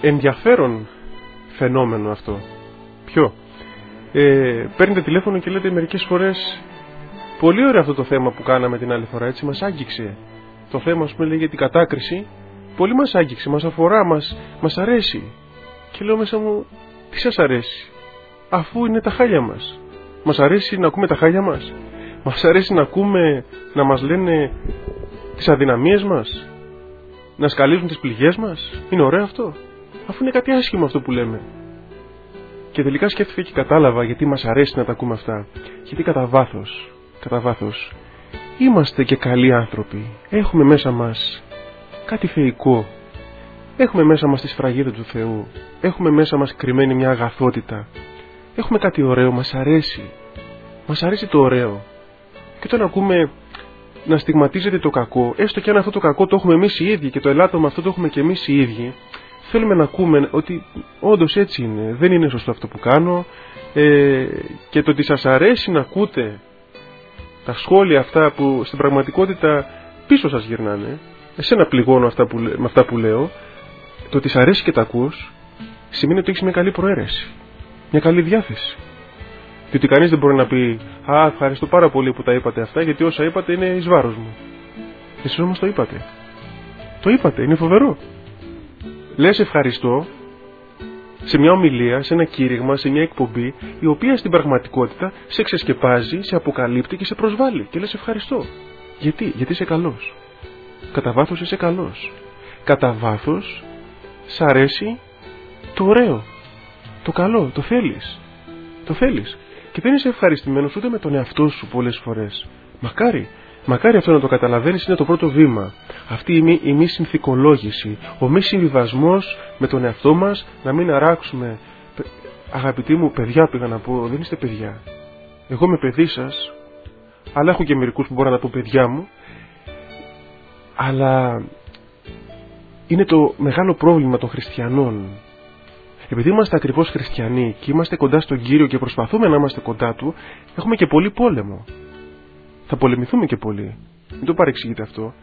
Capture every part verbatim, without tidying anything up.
ενδιαφέρον φαινόμενο αυτό. Ποιο? Ε, παίρνετε τηλέφωνο και λέτε μερικές φορές, πολύ ωραίο αυτό το θέμα που κάναμε την άλλη φορά, έτσι μας άγγιξε. Το θέμα, ας πούμε, λέει για την κατάκριση, πολύ μας άγγιξε, μας αφορά, μας, μας αρέσει. Και λέω μέσα μου, τι σας αρέσει, αφού είναι τα χάλια μας? Μας αρέσει να ακούμε τα χάλια μας? Μας αρέσει να ακούμε να μας λένε τις αδυναμίες μας, να σκαλίζουν τις πληγές μας? Είναι ωραίο αυτό? Αφού είναι κάτι άσχημο αυτό που λέμε. Και τελικά σκέφτηκα και κατάλαβα γιατί μας αρέσει να τα ακούμε αυτά. Γιατί κατά βάθος, κατά βάθος, είμαστε και καλοί άνθρωποι. Έχουμε μέσα μας κάτι θεϊκό. Έχουμε μέσα μας τη σφραγίδα του Θεού. Έχουμε μέσα μας κρυμμένη μια αγαθότητα. Έχουμε κάτι ωραίο, μας αρέσει. Μας αρέσει το ωραίο. Και όταν ακούμε να στιγματίζεται το κακό, έστω και αν αυτό το κακό το έχουμε εμείς οι ίδιοι και το ελάττωμα αυτό το έχουμε και εμείς οι ίδιοι, θέλουμε να ακούμε ότι όντως έτσι είναι, δεν είναι σωστό αυτό που κάνω, ε, και το ότι σας αρέσει να ακούτε τα σχόλια αυτά που στην πραγματικότητα πίσω σας γυρνάνε, εσένα πληγώνω αυτά που, με αυτά που λέω, το ότι σας αρέσει και τα ακούς σημαίνει ότι έχεις μια καλή προαίρεση, μια καλή διάθεση. Διότι κανείς δεν μπορεί να πει «Α, ευχαριστώ πάρα πολύ που τα είπατε αυτά, γιατί όσα είπατε είναι εις βάρος μου». Εσείς όμως το είπατε. Το είπατε, είναι φοβερό. Λες ευχαριστώ σε μια ομιλία, σε ένα κήρυγμα, σε μια εκπομπή, η οποία στην πραγματικότητα σε ξεσκεπάζει, σε αποκαλύπτει και σε προσβάλλει. Και λες ευχαριστώ. Γιατί, γιατί είσαι καλός. Κατά βάθος είσαι καλός. Κατά βάθος σ' αρέσει το ωραίο, το καλό, το θέλεις. Το θέλεις. Και δεν είσαι ευχαριστημένος ούτε με τον εαυτό σου πολλές φορές. Μακάρι. Μακάρι αυτό να το καταλαβαίνεις, είναι το πρώτο βήμα. Αυτή η μη, η μη συνθηκολόγηση, ο μη συμβιβασμός με τον εαυτό μας, να μην αράξουμε. Αγαπητοί μου, παιδιά πήγα να πω, δεν είστε παιδιά. Εγώ είμαι παιδί σας, αλλά έχω και μερικούς που μπορώ να πω παιδιά μου. Αλλά είναι το μεγάλο πρόβλημα των χριστιανών. Επειδή είμαστε ακριβώς χριστιανοί και είμαστε κοντά στον Κύριο και προσπαθούμε να είμαστε κοντά Του, έχουμε και πολύ πόλεμο. Θα πολεμηθούμε και πολύ. Μην το παρεξηγείτε αυτό.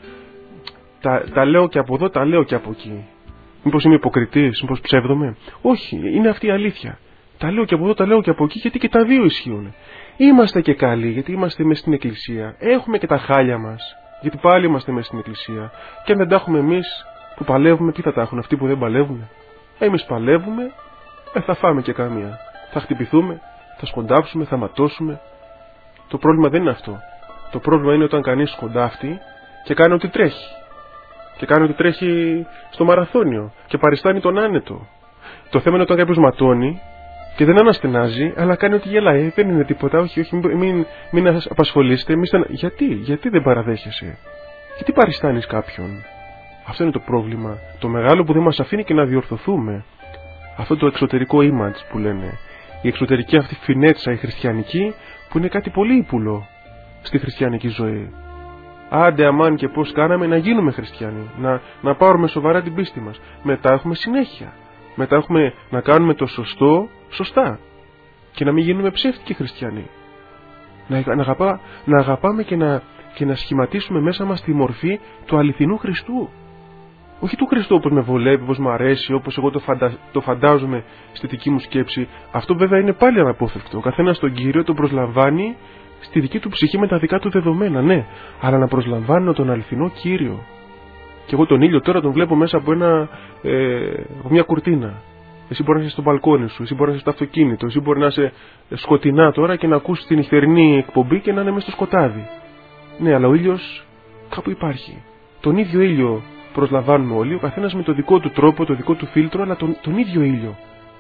Τα, τα λέω και από εδώ, τα λέω και από εκεί. Μήπως είμαι υποκριτής, μήπως ψεύδομαι? Όχι, είναι αυτή η αλήθεια. Τα λέω και από εδώ, τα λέω και από εκεί, γιατί και τα δύο ισχύουν. Είμαστε και καλοί, γιατί είμαστε μέσα στην Εκκλησία. Έχουμε και τα χάλια μας, γιατί πάλι είμαστε μέσα στην Εκκλησία. Και αν δεν τα έχουμε εμείς που παλεύουμε, τι θα τα έχουν αυτοί που δεν παλεύουν? Εμείς παλεύουμε, ε, θα φάμε και καμία. Θα χτυπηθούμε, θα σκοντάψουμε, θα ματώσουμε. Το πρόβλημα δεν είναι αυτό. Το πρόβλημα είναι όταν κανείς σκοντάφτει και κάνει ό,τι τρέχει. Και κάνει ό,τι τρέχει στο μαραθώνιο και παριστάνει τον άνετο. Το θέμα είναι όταν κάποιος ματώνει και δεν αναστενάζει, αλλά κάνει ό,τι γελάει. Ε, δεν είναι τίποτα, όχι, όχι, μην, μην, μην απασχολείστε. Μην στανα... Γιατί, γιατί δεν παραδέχεσαι? Γιατί παριστάνεις κάποιον? Αυτό είναι το πρόβλημα. Το μεγάλο που δεν μας αφήνει και να διορθωθούμε. Αυτό το εξωτερικό image που λένε. Η εξωτερική αυτή φινέτσα, η χριστιανική, που είναι κάτι πολύ ύπουλο στη χριστιανική ζωή. Άντε αμάν και πώς κάναμε να γίνουμε χριστιανοί, να, να πάρουμε σοβαρά την πίστη μας. Μετά έχουμε συνέχεια. Μετά έχουμε να κάνουμε το σωστό σωστά και να μην γίνουμε ψεύτικοι χριστιανοί. Να, να, αγαπά, να αγαπάμε και να, και να σχηματίσουμε μέσα μας τη μορφή του αληθινού Χριστού. Όχι του Χριστού όπως με βολεύει, όπως μου αρέσει, όπως εγώ το, φαντα... το φαντάζομαι στη δική μου σκέψη. Αυτό βέβαια είναι πάλι αναπόφευκτο. Ο καθένας τον Κύριο τον προσλαμβάνει στη δική του ψυχή με τα δικά του δεδομένα, ναι. Αλλά να προσλαμβάνω τον αληθινό Κύριο. Και εγώ τον ήλιο τώρα τον βλέπω μέσα από, ένα, ε, από μια κουρτίνα. Εσύ μπορεί να είσαι στο μπαλκόνι σου, εσύ μπορεί να είσαι στο αυτοκίνητο, εσύ μπορεί να είσαι σκοτεινά τώρα και να ακούσει την νυχτερινή εκπομπή και να είναι μέσα στο σκοτάδι. Ναι, αλλά ο ήλιος κάπου υπάρχει. Τον ίδιο ήλιο προσλαμβάνουμε όλοι, ο καθένας με το δικό του τρόπο, το δικό του φίλτρο, αλλά τον, τον ίδιο ήλιο.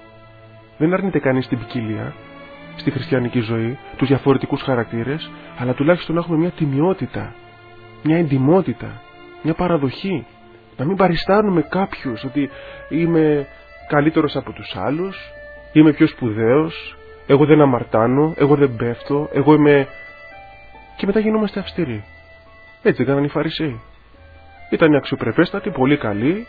Δεν αρνείται κανείς την ποικιλία στη χριστιανική ζωή, τους διαφορετικούς χαρακτήρες, αλλά τουλάχιστον να έχουμε μια τιμιότητα, μια εντιμότητα, μια παραδοχή. Να μην παριστάνουμε κάποιους ότι είμαι καλύτερος από τους άλλους, είμαι πιο σπουδαίος, εγώ δεν αμαρτάνω, εγώ δεν πέφτω, εγώ είμαι... Και μετά γινόμαστε αυστηροί. Έτσι έκαναν οι Φαρισαίοι. Ήταν αξιοπρεπέστατοι, πολύ καλοί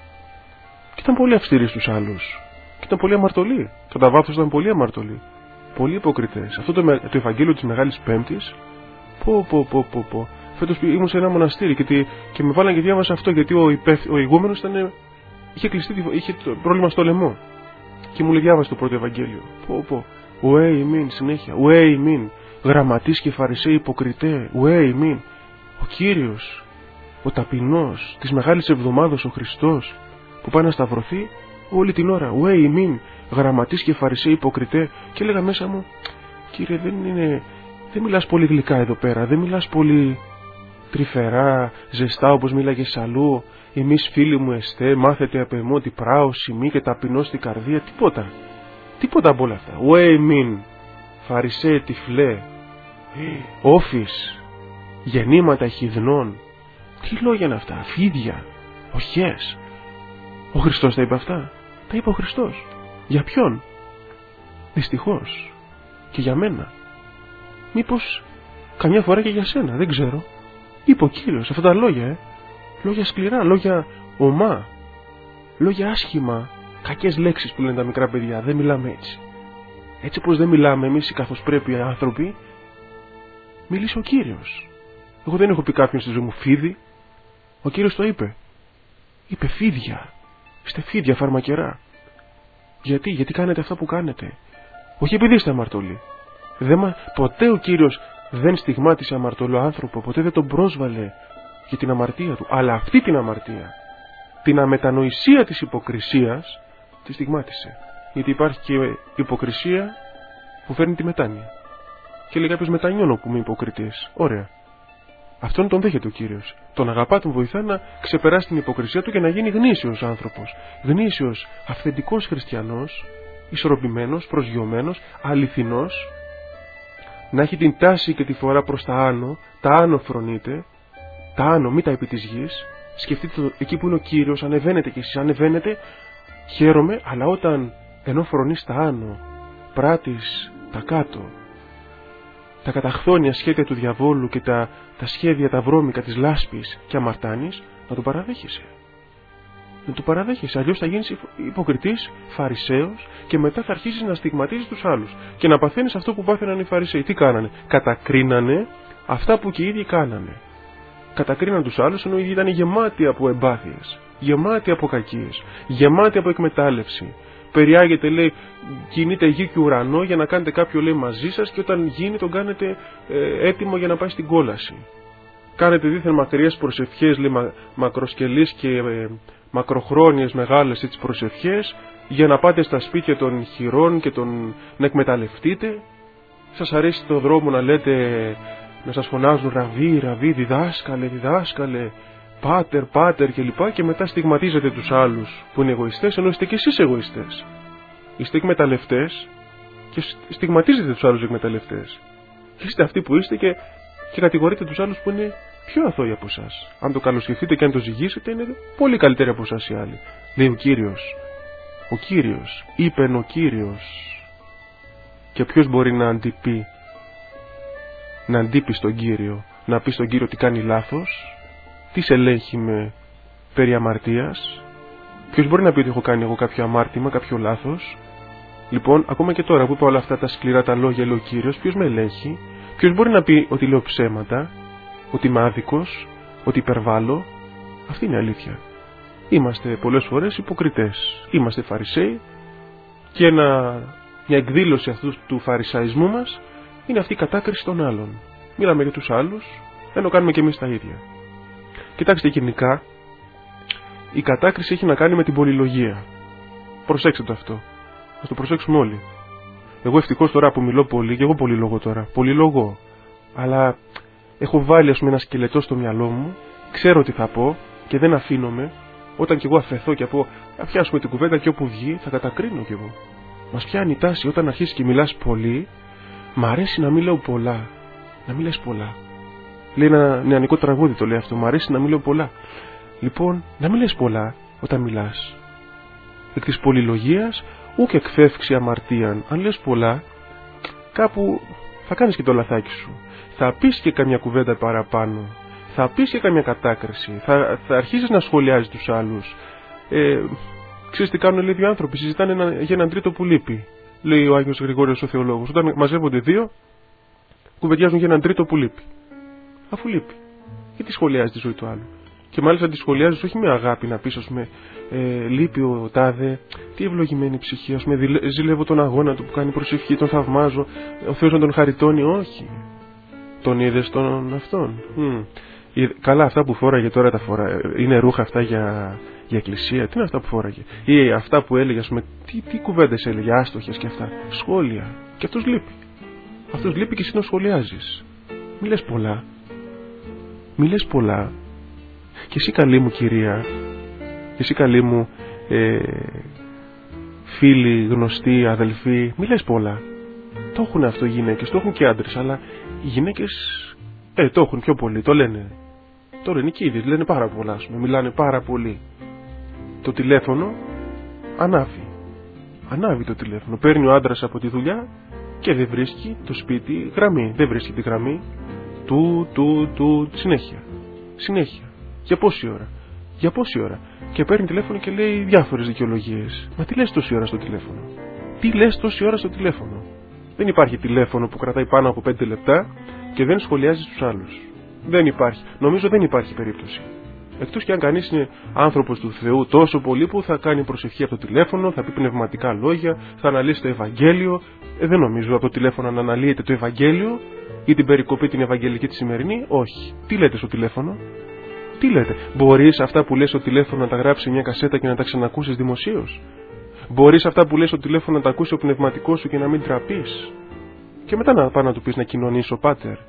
και ήταν πολύ αυστηροί στους άλλους. Και ήταν πολύ αμαρτωλοί. Κατά βάθος ήταν πολύ αμαρτωλοί. Πολύ υποκριτές. Αυτό το, το Ευαγγέλιο της Μεγάλης Πέμπτης, πω πω πω πω πω. Φέτος ήμουν σε ένα μοναστήρι και, τι, και με βάλαν και διάβασα αυτό, γιατί ο, υπεύθυ, ο ηγούμενος ήταν είχε, κλειστεί, είχε το πρόβλημα στο λαιμό. Και μου λέει διάβασε το πρώτο Ευαγγέλιο. Πω πω. Ουέ ημίν συνέχεια. Ουέ ημίν. Γραμματείς και Φαρισαίοι υποκριτέ. Ουέ ημίν. Ο Κύριος, ο ταπεινός της Μεγάλης Εβδομάδος, ο Χριστός, που πάει να σταυρωθεί όλη την ώρα. Ουέ ημίν. Γραμματείς και Φαρισαίοι υποκριτέ. Και έλεγα μέσα μου, Κύριε, δεν είναι. Δεν μιλάς πολύ γλυκά εδώ πέρα. Δεν μιλάς πολύ τρυφερά, ζεστά όπως μίλαγες αλλού. Εμείς φίλοι μου εστέ, μάθετε απ' εμώ ότι πράω, σημεί και ταπεινώ στην καρδία. Τίποτα. Τίποτα από όλα αυτά. Ουέ μην. Φαρισαίε τυφλέ. Όφης. Γεννήματα χιδνών. Τι λόγια είναι αυτά. Φίδια. Οχές. Ο Χριστός τα είπε αυτά. Τα είπε ο Χριστός. Για ποιον? Δυστυχώς. Και για μένα. Μήπως καμιά φορά και για σένα. Δεν ξέρω. Είπε ο Κύριος αυτά τα λόγια, ε. Λόγια σκληρά, λόγια ομά, λόγια άσχημα, κακές λέξεις που λένε τα μικρά παιδιά. Δεν μιλάμε έτσι. Έτσι πως δεν μιλάμε εμείς οι καθώς πρέπει οι άνθρωποι, μίλησε ο Κύριος. Εγώ δεν έχω πει κάποιον στη ζωή μου φίδι. Ο Κύριος το είπε. Είπε φίδια. Είστε φίδια φαρμακερά. Γιατί, γιατί κάνετε αυτά που κάνετε. Όχι επειδή είστε αμαρτωλοί. Δεν μα... Ποτέ ο Κύριος δεν στιγμάτισε αμαρτωλό άνθρωπο. Ποτέ δεν τον πρόσβαλε για την αμαρτία του. Αλλά αυτή την αμαρτία, την αμετανοησία της υποκρισίας, τη στιγμάτισε. Γιατί υπάρχει και υποκρισία που φέρνει τη μετάνοια. Και λέει κάποιος, μετανιώνω που είμαι υποκριτής. Ωραία. Αυτόν τον δέχεται ο Κύριος. Τον αγαπά, τον βοηθά να ξεπεράσει την υποκρισία του και να γίνει γνήσιος άνθρωπος. Γνήσιος, αυθεντικός χριστιανός, ισορροπημένος, προσγειωμένος, αληθινός. Να έχει την τάση και τη φορά προς τα άνω. Τα άνω φρονείτε. Τα άνω, μην τα επί της γης. Σκεφτείτε το, εκεί που είναι ο Κύριος, ανεβαίνετε κι εσείς, ανεβαίνετε. Χαίρομαι, αλλά όταν ενώ φρονείς τα άνω, πράττεις τα κάτω, τα καταχθόνια σχέδια του διαβόλου και τα, τα σχέδια τα βρώμικα της λάσπης και αμαρτάνεις, να το παραδέχεσαι. Να το παραδέχεσαι, αλλιώς θα γίνεις υποκριτής, φαρισαίος και μετά θα αρχίσεις να στιγματίζεις τους άλλους και να παθαίνεις αυτό που πάθαιναν οι Φαρισαίοι. Τι κάνανε? Κατακρίνανε αυτά που και οι ίδιοι κάνανε. Κατακρίναν τους άλλους ενώ οι ίδιοι ήταν γεμάτοι από εμπάθειες, γεμάτοι από κακίες, γεμάτοι από εκμετάλλευση. Περιάγεται, λέει, κινείται γη και ουρανό για να κάνετε κάποιο, λέει, μαζί σας και όταν γίνει τον κάνετε ε, έτοιμο για να πάει στην κόλαση. Κάνετε δίθεν μακριές προσευχές, λέει, μα, μακροσκελείς και ε, μακροχρόνιες μεγάλες έτσι προσευχές για να πάτε στα σπίτια των χειρών και τον, να εκμεταλλευτείτε. Σας αρέσει το δρόμο να λέτε, να σας φωνάζουν ραβί, ραβί, διδάσκαλε, διδάσκαλε, πάτερ, πάτερ κλπ. Και μετά στιγματίζετε τους άλλους που είναι εγωιστές, ενώ είστε και εσείς εγωιστές. Είστε εκμεταλλευτές και στιγματίζετε τους άλλους εκμεταλλευτές. Είστε αυτοί που είστε και, και κατηγορείτε τους άλλους που είναι πιο αθώοι από εσάς. Αν το καλοσκεφτείτε και αν το ζυγίσετε, είναι πολύ καλύτεροι από εσάς οι άλλοι. Λέει ο Κύριος. Ο Κύριος. Είπεν ο Κύριος. Και ποιος μπορεί να αντιπεί, να αντίπει στον Κύριο, να πει στον Κύριο τι κάνει λάθος, τι σε ελέγχει με περί αμαρτίας? Ποιος μπορεί να πει ότι έχω κάνει εγώ κάποιο αμάρτημα, κάποιο λάθος? Λοιπόν, ακόμα και τώρα που είπα όλα αυτά τα σκληρά τα λόγια, λέει ο Κύριος, ποιος με ελέγχει? Ποιος μπορεί να πει ότι λέω ψέματα, ότι είμαι άδικος, ότι υπερβάλλω? Αυτή είναι η αλήθεια. Είμαστε πολλές φορές υποκριτές. Είμαστε Φαρισαίοι και ένα, μια εκδήλωση αυτού του φαρισαϊσμού μας είναι αυτή η κατάκριση των άλλων. Μιλάμε για τους άλλους, ενώ κάνουμε και εμείς τα ίδια. Κοιτάξτε, γενικά η κατάκριση έχει να κάνει με την πολυλογία. Προσέξτε το αυτό. Ας το προσέξουμε όλοι. Εγώ ευτυχώς τώρα που μιλώ πολύ, και εγώ πολυλογώ τώρα, πολυλογώ, αλλά έχω βάλει, ας πούμε, ένα σκελετό στο μυαλό μου, ξέρω τι θα πω και δεν αφήνομαι. Όταν κι εγώ αφαιθώ και πω, θα πιάσουμε την κουβέντα και όπου βγει, θα κατακρίνω κι εγώ. Μας πιάνει η τάση όταν αρχίσεις και μιλάς πολύ, μ' αρέσει να μην λέω πολλά. Να μην λες πολλά. Λέει ένα νεανικό τραγούδι, το λέει αυτό. Μ' αρέσει να μην λέω πολλά. Λοιπόν, να μην λες πολλά όταν μιλάς. Εκ της πολυλογίας, ούκ εκφεύξει αμαρτίαν. Αν λες πολλά, κάπου θα κάνεις και το λαθάκι σου. Θα πεις και καμιά κουβέντα παραπάνω. Θα πεις και καμιά κατάκριση. Θα, θα αρχίσεις να σχολιάζεις τους άλλους. Ε, ξέρεις τι κάνουν, λέει, δύο άνθρωποι. Συζητάνε ένα, για έναν τρίτο που λείπει. Λέει ο Άγιος Γρηγόριος ο Θεολόγος. Όταν μαζεύονται δύο, κουβεντιάζουν για έναν τρίτο που λείπει. Αφού λείπει. Γιατί σχολιάζει τη ζωή του άλλου? Και μάλιστα τη σχολιάζει όχι με αγάπη να πει, α πούμε, ε, λείπει ο τάδε, τι ευλογημένη ψυχή, α πούμε, ζηλεύω τον αγώνα του που κάνει προσευχή, τον θαυμάζω, ο Θεός να τον χαριτώνει. Όχι. Τον είδες τον αυτόν. Mm. Καλά, αυτά που φόραγε τώρα τα φορά. Είναι ρούχα αυτά για, για εκκλησία. Τι είναι αυτά που φόραγε? Ή αυτά που έλεγε, α πούμε, τι, τι κουβέντες έλεγε, άστοχες και αυτά. Σχόλια. Και αυτός λείπει. Αυτός λείπει και εσύ τον σχολιάζεις. Μη λες πολλά. Μη λες πολλά. Και εσύ καλή μου κυρία, και εσύ καλή μου ε, φίλοι, γνωστοί, αδελφοί, μη λες πολλά. Το έχουν αυτό οι γυναίκες, το έχουν και άντρες, αλλά οι γυναίκες ε, το έχουν πιο πολύ, το λένε. Τώρα είναι και οι ίδιες, λένε πάρα πολλά, ας πούμε, μιλάνε πάρα πολύ. Το τηλέφωνο ανάβει. Ανάβει το τηλέφωνο. Παίρνει ο άντρας από τη δουλειά και δεν βρίσκει το σπίτι γραμμή. Δεν βρίσκει τη γραμμή του, του, του, συνέχεια. Συνέχεια. Για πόση ώρα? Για πόση ώρα? Και παίρνει τηλέφωνο και λέει διάφορες δικαιολογίες. Μα τι λες τόση ώρα στο τηλέφωνο? Τι λες τόση ώρα στο τηλέφωνο? Δεν υπάρχει τηλέφωνο που κρατάει πάνω από πέντε λεπτά και δεν σχολιάζει τους άλλους. Δεν υπάρχει. Νομίζω δεν υπάρχει περίπτωση. Εκτός και αν κανείς είναι άνθρωπος του Θεού τόσο πολύ που θα κάνει προσευχή από το τηλέφωνο, θα πει πνευματικά λόγια, θα αναλύσει το Ευαγγέλιο. Ε, δεν νομίζω από το τηλέφωνο να αναλύεται το Ευαγγέλιο ή την περικοπή την Ευαγγελική τη σημερινή. Όχι. Τι λέτε στο τηλέφωνο? Τι λέτε? Μπορείς αυτά που λες στο τηλέφωνο να τα γράψεις σε μια κασέτα και να τα ξανακούσεις δημοσίως? Μπορείς αυτά που λες στο τηλέφωνο να τα ακούσει ο πνευματικός σου και να μην τραπείς? Και μετά να πάω να του πεις να κοινωνήσω, πάτερ.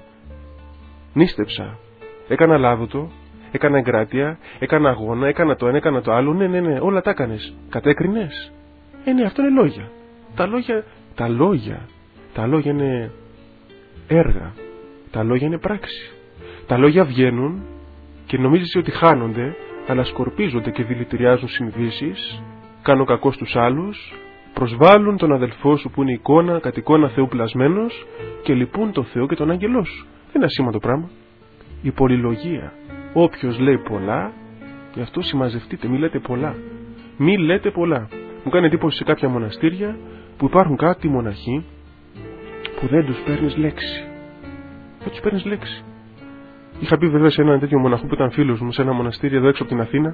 Νίστεψα. Έκανα λάδωτο, έκανα εγκράτεια, έκανα αγώνα, έκανα το ένα, έκανα το άλλο. Ναι, ναι, ναι, όλα τα έκανες. Κατέκρινες? Ε, ναι, αυτό είναι λόγια. Τα λόγια, τα λόγια, τα λόγια είναι έργα. Τα λόγια είναι πράξη. Τα λόγια βγαίνουν και νομίζεις ότι χάνονται, αλλά σκορπίζονται και δηλητηριάζουν συνειδήσεις, κάνουν κακό στους άλλους, προσβάλλουν τον αδελφό σου που είναι εικόνα, κατ' εικόνα Θεού πλασμένος και λυπούν τον Θεό και τον άγγελό σου. Δεν είναι ασήμαντο πράγμα. Η πολυλογία. Όποιος λέει πολλά, γι' αυτό συμμαζευτείτε, μη λέτε πολλά. Μη λέτε πολλά. Μου κάνει εντύπωση σε κάποια μοναστήρια που υπάρχουν κάτι μοναχοί που δεν τους παίρνεις λέξη. Δεν τους παίρνεις λέξη. Είχα πει βέβαια σε έναν τέτοιο μοναχό που ήταν φίλος μου σε ένα μοναστήρι εδώ έξω από την Αθήνα.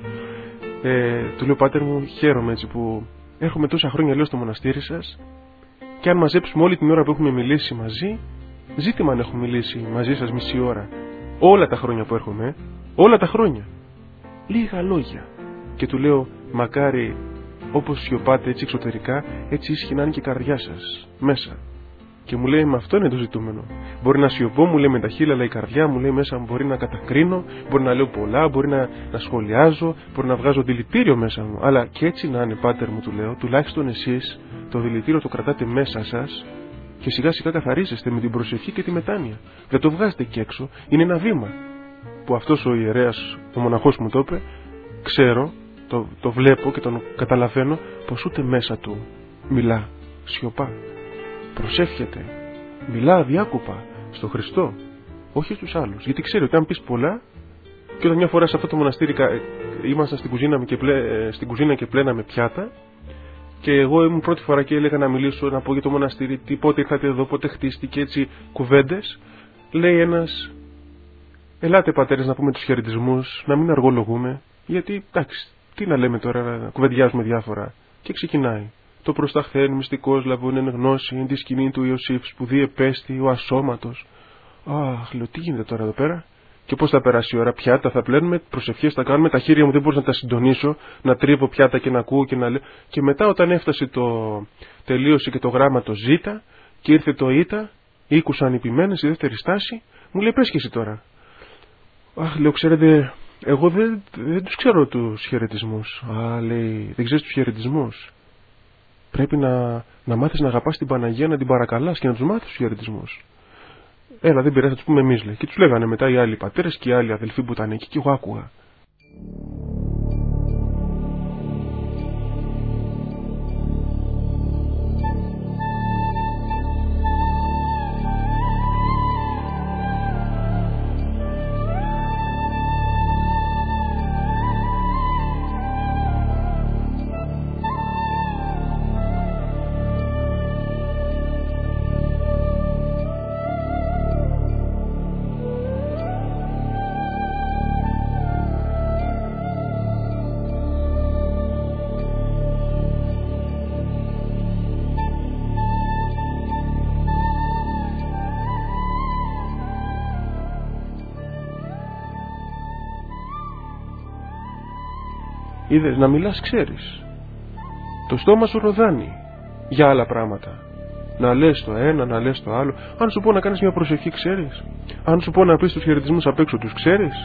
Ε, του λέω, πάτερ μου, χαίρομαι έτσι που έρχομαι τόσα χρόνια, λέω, στο μοναστήρι σας, και αν μαζέψουμε όλη την ώρα που έχουμε μιλήσει μαζί, ζήτημα αν έχουμε μιλήσει μαζί σας μισή ώρα. Όλα τα χρόνια που έρχομαι, όλα τα χρόνια. Λίγα λόγια. Και του λέω, μακάρι όπως σιωπάτε έτσι εξωτερικά, έτσι ήσυχη να είναι και η καρδιά σας μέσα. Και μου λέει, με αυτό είναι το ζητούμενο. Μπορεί να σιωπώ, μου λέει, με τα χείλη, αλλά η καρδιά μου λέει μέσα μου μπορεί να κατακρίνω, μπορεί να λέω πολλά, μπορεί να, να σχολιάζω, μπορεί να βγάζω δηλητήριο μέσα μου. Αλλά και έτσι να είναι, πάτερ μου, του λέω, τουλάχιστον εσείς το δηλητήριο το κρατάτε μέσα σας και σιγά σιγά καθαρίζεστε με την προσευχή και τη μετάνοια. Δεν το βγάζετε εκεί έξω. Είναι ένα βήμα που αυτός ο ιερέας, ο μοναχός μου το είπε, ξέρω, το, το βλέπω και τον καταλαβαίνω πως ούτε μέσα του μιλά, σιωπά. Προσεύχεται, μιλά αδιάκοπα στο Χριστό, όχι στους άλλους. Γιατί ξέρει ότι αν πεις πολλά, και όταν μια φορά σε αυτό το μοναστήρι ήμασταν στην κουζίνα και, πλέ, στην κουζίνα και πλέναμε πιάτα, και εγώ ήμουν πρώτη φορά και έλεγα να μιλήσω, να πω για το μοναστήρι, τι, πότε ήρθατε εδώ, πότε χτίστηκε, έτσι κουβέντες. Λέει ένας, ελάτε πατέρες να πούμε τους χαιρετισμούς, να μην αργολογούμε, γιατί εντάξει, τι να λέμε τώρα, να κουβεντιάζουμε διάφορα. Και ξεκινάει. Το προσταχθέν μυστικός λαβών εν γνώση, εν τη σκηνή του Ιωσήφ, σπουδή επέστη, ο ασώματος. Αχ, λέω, τι γίνεται τώρα εδώ πέρα? Και πώς θα περάσει η ώρα? Πιάτα θα πλένουμε, προσευχές θα κάνουμε, τα χέρια μου δεν μπορούσα να τα συντονίσω, να τρίβω πιάτα και να ακούω και να λέω. Και μετά όταν έφτασε το τελείωσε και το γράμμα το ζήτα και ήρθε το ήτα, ήκουσαν οι ποιμένες, η δεύτερη στάση, μου λέει, πες και εσύ τώρα. Αχ, λέω, ξέρετε, εγώ δεν, δεν τους ξέρω τους χαιρετισμούς. Α, λέει, δεν ξέρεις τους χαιρετισμούς? Πρέπει να, να μάθεις να αγαπάς την Παναγία, να την παρακαλάς και να τους μάθεις τους χαιρετισμούς. Έλα, δεν πειράζει, θα τους πούμε εμείς, λέει. Και τους λέγανε μετά οι άλλοι πατέρες και οι άλλοι αδελφοί που ήταν εκεί και εγώ άκουγα. Είδες, να μιλάς ξέρεις. Το στόμα σου ροδάνει για άλλα πράγματα. Να λες το ένα, να λες το άλλο. Αν σου πω να κάνεις μια προσευχή, ξέρεις. Αν σου πω να πεις τους χαιρετισμούς απ' έξω, τους ξέρεις.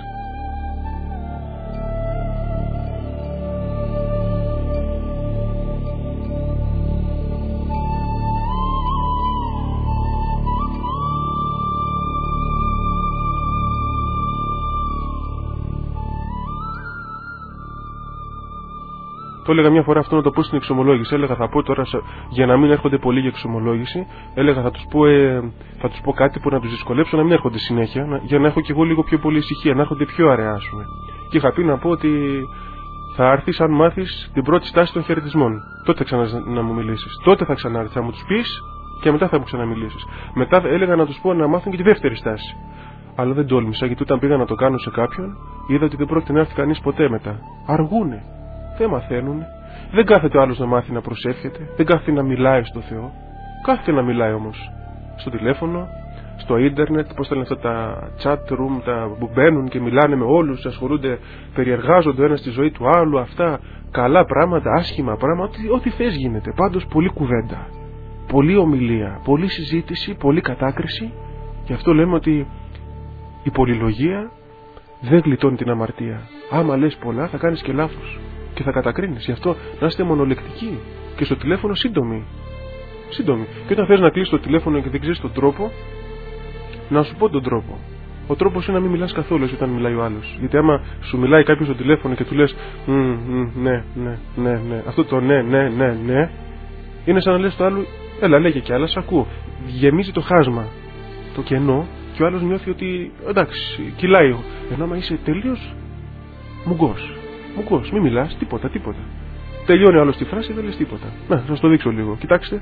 Το έλεγα μια φορά αυτό να το πω στην εξομολόγηση. Έλεγα θα πω τώρα για να μην έρχονται πολλοί για εξομολόγηση. Έλεγα θα τους πω, ε, θα τους πω κάτι που να τους δυσκολέψω να μην έρχονται συνέχεια. Να, για να έχω κι εγώ λίγο πιο πολύ ησυχία, να έρχονται πιο αραιά, ας πούμε. Και είχα πει να πω ότι θα έρθεις αν μάθεις την πρώτη στάση των χαιρετισμών. Τότε θα ξανά να μου μιλήσεις. Τότε θα ξανάρθεις, θα μου τους πεις και μετά θα μου ξαναμιλήσεις. Μετά έλεγα να τους πω να μάθουν και τη δεύτερη στάση. Αλλά δεν τόλμησα, γιατί όταν πήγα να το κάνω σε κάποιον, είδα ότι δεν πρόκειται να έρθει κανείς ποτέ μετά. Αργούνε. Δεν μαθαίνουν. Δεν κάθεται ο άλλος να μάθει να προσεύχεται. Δεν κάθεται να μιλάει στο Θεό. Κάθεται να μιλάει όμως στο τηλέφωνο, στο ίντερνετ, πώς λένε αυτά τα chat room, τα που μπαίνουν και μιλάνε με όλους, ασχολούνται, περιεργάζονται ο ένας στη ζωή του άλλου. Αυτά καλά πράγματα, άσχημα πράγματα, ό,τι, ό,τι θες γίνεται. Πάντως πολλή κουβέντα, πολλή ομιλία, πολλή συζήτηση, πολλή κατάκριση. Γι' αυτό λέμε ότι η πολυλογία δεν γλιτώνει την αμαρτία. Άμα λες πολλά θα κάνεις και λάθος και θα κατακρίνεις. Γι' αυτό να είστε μονολεκτικοί και στο τηλέφωνο σύντομοι. Σύντομοι. Και όταν θες να κλείσεις το τηλέφωνο και δεν ξέρεις τον τρόπο, να σου πω τον τρόπο. Ο τρόπος είναι να μην μιλάς καθόλου έτσι όταν μιλάει ο άλλος. Γιατί άμα σου μιλάει κάποιος στο τηλέφωνο και του λες ναι, ναι, ναι, ναι, αυτό το ναι, ναι, ναι, ναι, είναι σαν να λες το άλλο, έλα λέγε κι άλλα, σ' ακούω. Γεμίζει το χάσμα, το κενό, και ο άλλος νιώθει ότι εντάξει, κυλάει. Ενώ άμα είσαι τελείως μουγκός, μουγκός, μην μιλάς, τίποτα, τίποτα. Τελειώνει ο άλλος τη φράση, δεν λες τίποτα. Να, θα σας το δείξω λίγο. Κοιτάξτε.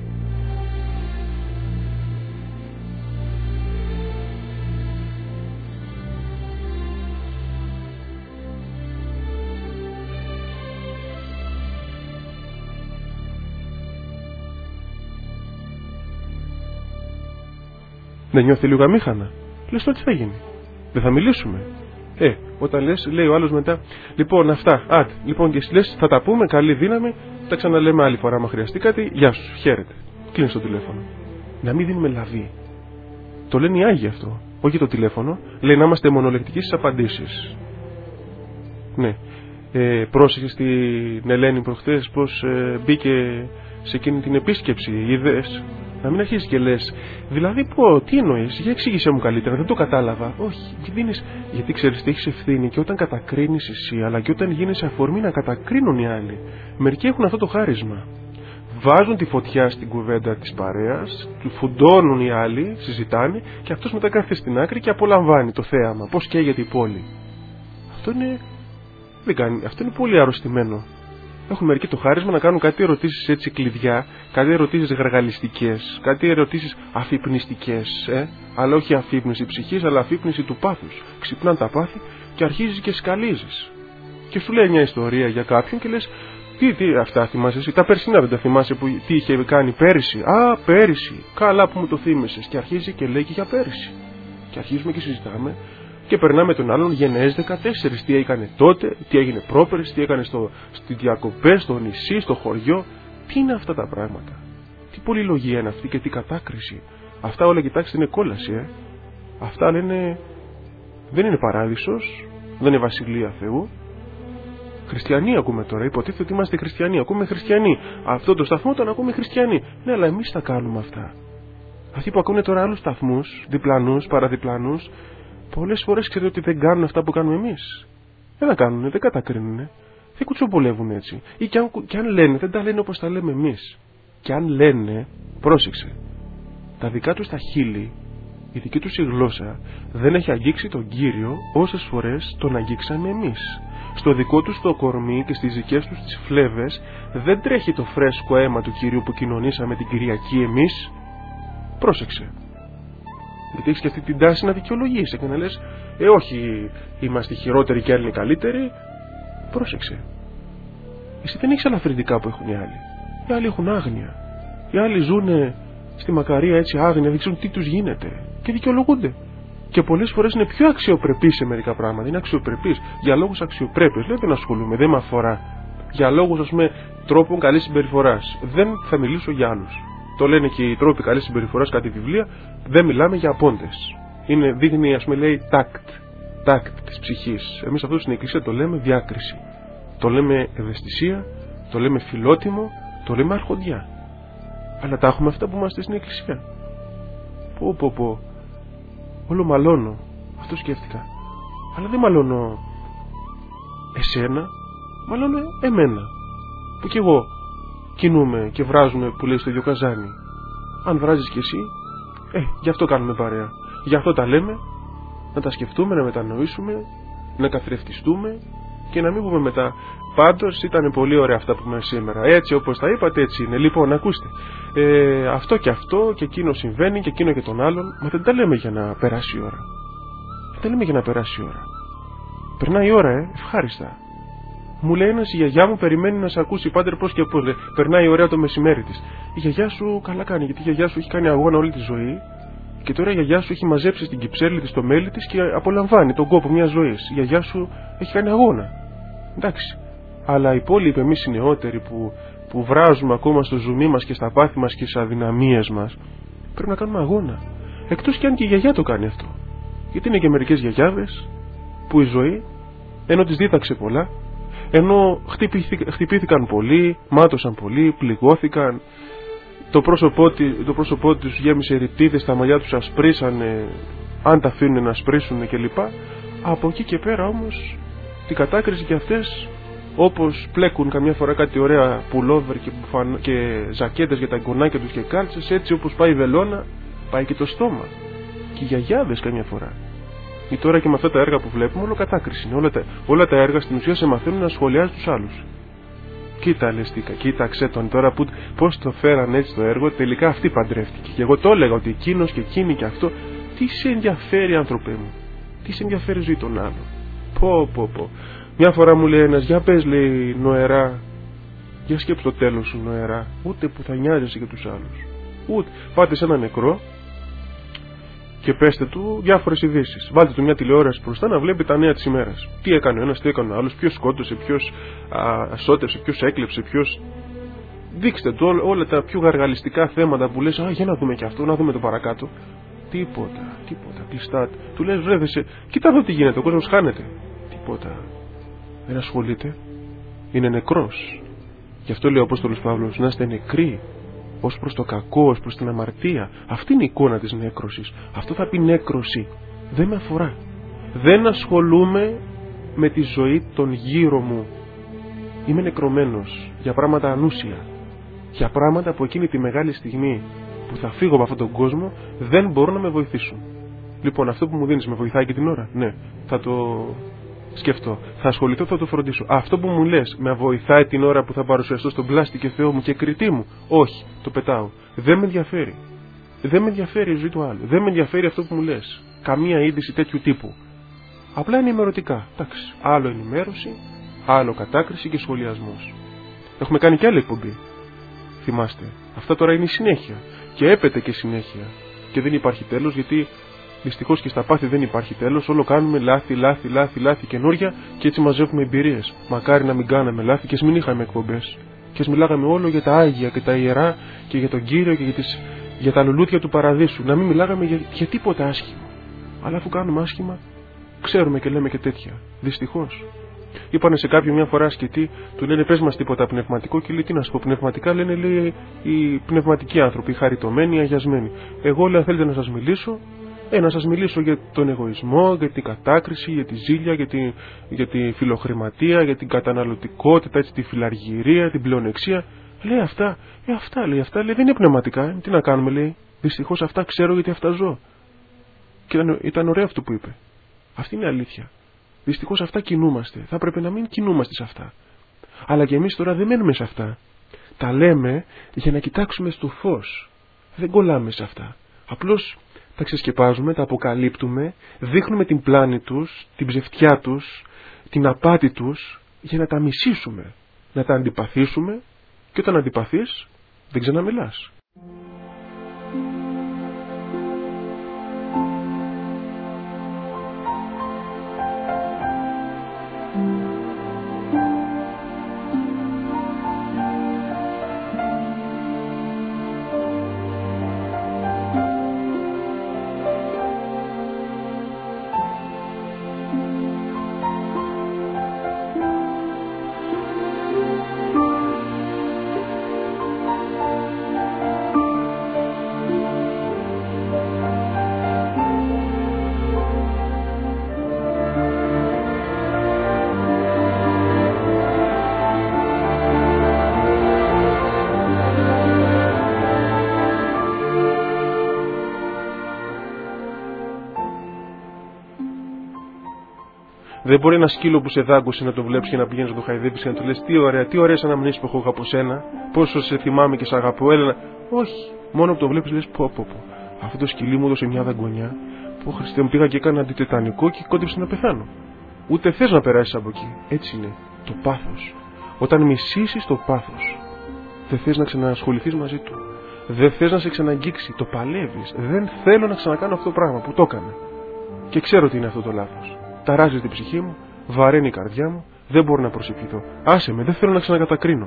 Δεν νιώθει λίγο αμήχανα. Λες τώρα τι θα γίνει. Δεν θα μιλήσουμε. Ε, όταν λες, λέει ο άλλος μετά, λοιπόν αυτά, άτε, λοιπόν και εσύ λες, θα τα πούμε, καλή δύναμη, τα ξαναλέμε άλλη φορά, άμα χρειαστεί κάτι, γεια σου, χαίρετε. Κλείνεις το τηλέφωνο. Να μην δίνουμε λαβή. Το λένε οι Άγιοι αυτό, όχι το τηλέφωνο, λέει να είμαστε μονολεκτικοί στις απαντήσεις. Ναι. Ε, πρόσεχε στην Ελένη προχθές πως ε, μπήκε σε εκείνη την επίσκεψη, είδες. Να μην αρχίσεις και λες, δηλαδή πω, τι εννοείς, για εξήγησέ μου καλύτερα, δεν το κατάλαβα. Όχι, δίνεις, γιατί ξέρεις τι έχεις ευθύνη και όταν κατακρίνεις εσύ, αλλά και όταν γίνεις αφορμή να κατακρίνουν οι άλλοι. Μερικοί έχουν αυτό το χάρισμα. Βάζουν τη φωτιά στην κουβέντα της παρέας, του φουντώνουν οι άλλοι, συζητάνε και αυτός μετά κάθεται στην άκρη και απολαμβάνει το θέαμα. Πώς καίγεται η πόλη. Αυτό είναι, δεν κάνει, αυτό είναι πολύ αρρωστημένο. Έχουν μερικοί το χάρισμα να κάνουν κάτι ερωτήσεις έτσι κλειδιά, κάτι ερωτήσεις γαργαλιστικές, κάτι ερωτήσεις αφυπνιστικές, ε? Αλλά όχι αφύπνιση ψυχής, αλλά αφύπνιση του πάθους. Ξυπνάνε τα πάθη και αρχίζεις και σκαλίζεις. Και σου λέει μια ιστορία για κάποιον και λες, τι, τι αυτά θυμάσαι εσύ, τα περσινά δεν τα θυμάσαι που τι είχε κάνει πέρυσι. Α, πέρυσι, καλά που μου το θύμισες. Και αρχίζει και λέει και για πέρυσι. Και αρχίζουμε και συζητάμε. Και περνάμε τον άλλον γενναίες δεκατέσσερα. Τι έκανε τότε, τι έγινε πρόπερες, τι έκανε στο, στις διακοπές, στο νησί, στο χωριό. Τι είναι αυτά τα πράγματα. Τι πολυλογία είναι αυτή και τι κατάκριση. Αυτά όλα κοιτάξτε είναι κόλαση, ε. Αυτά λένε, δεν είναι παράδεισος, δεν είναι βασιλεία Θεού. Χριστιανοί ακούμε τώρα. Υποτίθεται ότι είμαστε χριστιανοί. Ακούμε χριστιανοί. Αυτό το σταθμό τον ακούμε χριστιανοί. Ναι, αλλά εμείς τα κάνουμε αυτά. Αυτοί που ακούνε τώρα άλλους σταθμούς, διπλανούς, παραδιπλανούς. Πολλές φορές ξέρετε ότι δεν κάνουν αυτά που κάνουμε εμείς. Δεν τα κάνουν, δεν κατακρίνουν. Δεν κουτσομπολεύουν έτσι. Ή και αν, και αν λένε, δεν τα λένε όπως τα λέμε εμείς. Και αν λένε, πρόσεξε, τα δικά τους τα χείλη, η δική τους η γλώσσα, δεν έχει αγγίξει τον Κύριο όσες φορές τον αγγίξαμε εμείς. Στο δικό τους το κορμί και στις δικές τους τις φλέβες δεν τρέχει το φρέσκο αίμα του Κυρίου που κοινωνήσαμε την Κυριακή εμείς. Πρόσεξε. Γιατί έχεις και αυτή την τάση να δικαιολογείσαι και να λες, ε, όχι, είμαστε χειρότεροι και άλλοι είναι καλύτεροι. Πρόσεξε. Εσύ δεν έχεις ελαφρυντικά που έχουν οι άλλοι. Οι άλλοι έχουν άγνοια. Οι άλλοι ζουν στη μακαρία έτσι άγνοια, δεν ξέρουν τι τους γίνεται. Και δικαιολογούνται. Και πολλές φορές είναι πιο αξιοπρεπής σε μερικά πράγματα. Είναι αξιοπρεπής για λόγους αξιοπρέπειας. Λέω δεν ασχολούμαι, δεν με αφορά. Για λόγους, ας πούμε, τρόπων καλής συμπεριφοράς. Δεν θα μιλήσω για άλλους. Το λένε και οι τρόποι καλής συμπεριφοράς κάτι βιβλία. Δεν μιλάμε για απόντες. Είναι, δείχνει, ας πούμε, λέει τάκτ. Τάκτ της ψυχής. Εμείς αυτό στην Εκκλησία το λέμε διάκριση. Το λέμε ευαισθησία. Το λέμε φιλότιμο. Το λέμε αρχοντιά. Αλλά τα έχουμε αυτά που είμαστε στην Εκκλησία. Πω πω πω. Όλο μαλώνω. Αυτό σκέφτηκα. Αλλά δεν μαλώνω εσένα. Μαλώνω εμένα. Που κι εγώ κινούμε και βράζουμε που λέει στο ίδιο καζάνι. Αν βράζεις κι εσύ, ε, γι' αυτό κάνουμε παρέα. Γι' αυτό τα λέμε. Να τα σκεφτούμε, να μετανοήσουμε, να καθρεφτιστούμε και να μην πούμε μετά. Πάντως ήταν πολύ ωραία αυτά που είπαμε σήμερα. Έτσι όπως τα είπατε, έτσι είναι. Λοιπόν, ακούστε. Ε, αυτό και αυτό και εκείνο συμβαίνει και εκείνο και τον άλλον. Μα δεν τα λέμε για να περάσει η ώρα. Δεν τα λέμε για να περάσει η ώρα. Περνάει η ώρα, ε, ευχάριστα. Μου λέει ένας, η γιαγιά μου περιμένει να σε ακούσει. Πάντερ, πώς και πώς. Λέει, περνάει ωραία το μεσημέρι της. Η γιαγιά σου καλά κάνει, γιατί η γιαγιά σου έχει κάνει αγώνα όλη τη ζωή. Και τώρα η γιαγιά σου έχει μαζέψει στην κυψέλη της το μέλι της και απολαμβάνει τον κόπο μιας ζωής. Η γιαγιά σου έχει κάνει αγώνα. Εντάξει. Αλλά οι υπόλοιποι εμείς οι νεότεροι που, που βράζουμε ακόμα στο ζουμί μας και στα πάθη μας και στις αδυναμίες μας, πρέπει να κάνουμε αγώνα. Εκτός κι αν και η γιαγιά το κάνει αυτό. Γιατί είναι και μερικές γιαγιάδες που η ζωή, ενώ τις δίδαξε πολλά, ενώ χτυπήθηκαν πολύ, μάτωσαν πολύ, πληγώθηκαν, το πρόσωπό, το πρόσωπό τους γέμισε ρητίδες, τα μαλλιά τους ασπρίσανε, αν τα αφήνουν να ασπρίσουν κλπ. Από εκεί και πέρα όμως την κατάκριση και αυτές, όπως πλέκουν καμιά φορά κάτι ωραία πουλόβερ και, και ζακέτες για τα εγγονάκια τους και κάλτσες, έτσι όπως πάει η βελόνα πάει και το στόμα. Και οι γιαγιάδες καμιά φορά. Ή τώρα και με αυτά τα έργα που βλέπουμε, όλο κατάκριση είναι. Όλα τα, όλα τα έργα στην ουσία σε μαθαίνουν να σχολιάζουν τους άλλους. Κοίτα λεστίκα, κοίταξε τον τώρα που, πώς το φέραν έτσι το έργο, τελικά αυτή παντρεύτηκε. Και εγώ το έλεγα ότι εκείνος και εκείνη και αυτό. Τι σε ενδιαφέρει, άνθρωπε μου, τι σε ενδιαφέρει η ζωή των άλλων. Πω πω πω. Μια φορά μου λέει ένας, για πες, λέει, νοερά, για σκέψου το τέλος σου, νοερά, ούτε που θα νοιάζεσαι για τους άλλους. Ούτε, πάτε σε ένα νεκρό και πέστε του διάφορες ειδήσεις. Βάλτε του μια τηλεόραση μπροστά να βλέπει τα νέα της ημέρας. Τι έκανε ο ένας, τι έκανε ο άλλος, ποιος σκότωσε, ποιος ασώτευσε, ποιος έκλεψε, ποιος. Δείξτε του ό, όλα τα πιο γαργαλιστικά θέματα που λες, α, για να δούμε και αυτό, να δούμε το παρακάτω. Τίποτα, τίποτα, κλειστά. Του λες, βρέδεσαι, κοίτα εδώ τι γίνεται, ο κόσμος χάνεται. Τίποτα. Δεν ασχολείται. Είναι νεκρός. Γι' αυτό λέει ο Απόστολος Παύλος, να είστε νεκροί ως προς το κακό, ως προς την αμαρτία. Αυτή είναι η εικόνα της νέκρωσης. Αυτό θα πει νέκρωση. Δεν με αφορά. Δεν ασχολούμαι με τη ζωή των γύρω μου. Είμαι νεκρωμένος για πράγματα ανούσια. Για πράγματα που εκείνη τη μεγάλη στιγμή που θα φύγω από αυτόν τον κόσμο δεν μπορούν να με βοηθήσουν. Λοιπόν, αυτό που μου δίνεις με βοηθάει και την ώρα. Ναι, θα το σκεφτώ. Θα ασχοληθώ, θα το φροντίσω. Αυτό που μου λες με βοηθάει την ώρα που θα παρουσιαστώ στον πλάστη και Θεό μου και κριτή μου. Όχι, το πετάω. Δεν με ενδιαφέρει. Δεν με ενδιαφέρει η ζωή του άλλου. Δεν με ενδιαφέρει αυτό που μου λες. Καμία είδηση τέτοιου τύπου. Απλά ενημερωτικά. Εντάξει. Άλλο ενημέρωση, άλλο κατάκριση και σχολιασμός. Έχουμε κάνει και άλλη εκπομπή. Θυμάστε. Αυτά τώρα είναι η συνέχεια. Και έπεται και συνέχεια. Και δεν υπάρχει τέλος, γιατί δυστυχώς και στα πάθη δεν υπάρχει τέλος. Όλο κάνουμε λάθη, λάθη, λάθη, λάθη καινούργια και έτσι μαζεύουμε εμπειρίες. Μακάρι να μην κάναμε λάθη και ας μην είχαμε εκπομπές. Και ας μιλάγαμε όλο για τα άγια και τα ιερά και για τον Κύριο και για, τις, για τα λουλούδια του παραδείσου. Να μην μιλάγαμε για, για τίποτα άσχημα. Αλλά αφού κάνουμε άσχημα, ξέρουμε και λέμε και τέτοια. Δυστυχώς. Είπανε σε κάποιον μια φορά ασκητή, του λένε πες μας τίποτα πνευματικό και λέει τι να σου πω. Πνευματικά λένε λέει οι πνευματικοί άνθρωποι, οι χαριτωμένοι, οι αγιασμένοι. Εγώ λέω θέλετε να σας μιλήσω. Ε, να σας μιλήσω για τον εγωισμό, για την κατάκριση, για τη ζήλια, για τη, για τη φιλοχρηματία, για την καταναλωτικότητα, έτσι, τη φιλαργυρία, την πλεονεξία. Λέει αυτά, ε, αυτά λέει, αυτά λέει, δεν είναι πνευματικά. Ε, τι να κάνουμε, λέει. Δυστυχώς αυτά ξέρω γιατί αυτά ζω. Και ήταν, ήταν ωραίο αυτό που είπε. Αυτή είναι η αλήθεια. Δυστυχώς αυτά κινούμαστε. Θα πρέπει να μην κινούμαστε σε αυτά. Αλλά και εμείς τώρα δεν μένουμε σε αυτά. Τα λέμε για να κοιτάξουμε στο φως. Δεν κολλάμε σε αυτά. Απλώς τα ξεσκεπάζουμε, τα αποκαλύπτουμε, δείχνουμε την πλάνη τους, την ψευτιά τους, την απάτη τους, για να τα μισήσουμε, να τα αντιπαθήσουμε και όταν αντιπαθείς δεν ξαναμιλάς. Δεν μπορεί ένα σκύλο που σε δάγκωσε να το βλέπει και να πηγαίνει να το χαϊδέψει και να του λε: Τι ωραία, τι ωραίε αναμνήσεις που έχω από σένα, πόσο σε θυμάμαι και σε αγαπώ, Έλενα. Όχι, μόνο που το βλέπει λε: Πω, πω, πω. Αυτό το σκυλί μου έδωσε μια δαγκονιά που Χριστέ μου πήγα και έκανα αντιτετανικό και κόντεψε να πεθάνω. Ούτε θε να περάσει από εκεί. Έτσι είναι το πάθος. Όταν μισήσει το πάθος, δεν θε να ξανασχοληθεί μαζί του. Δεν θε να σε ξαναγγίξει. Το παλεύει. Δεν θέλω να ξανακάνω αυτό το πράγμα που το έκανε. Και ξέρω ότι είναι αυτό το λάθος. Ταράζει την ψυχή μου, βαραίνει η καρδιά μου, δεν μπορώ να προσευχηθώ. Άσε με, δεν θέλω να ξανακατακρίνω.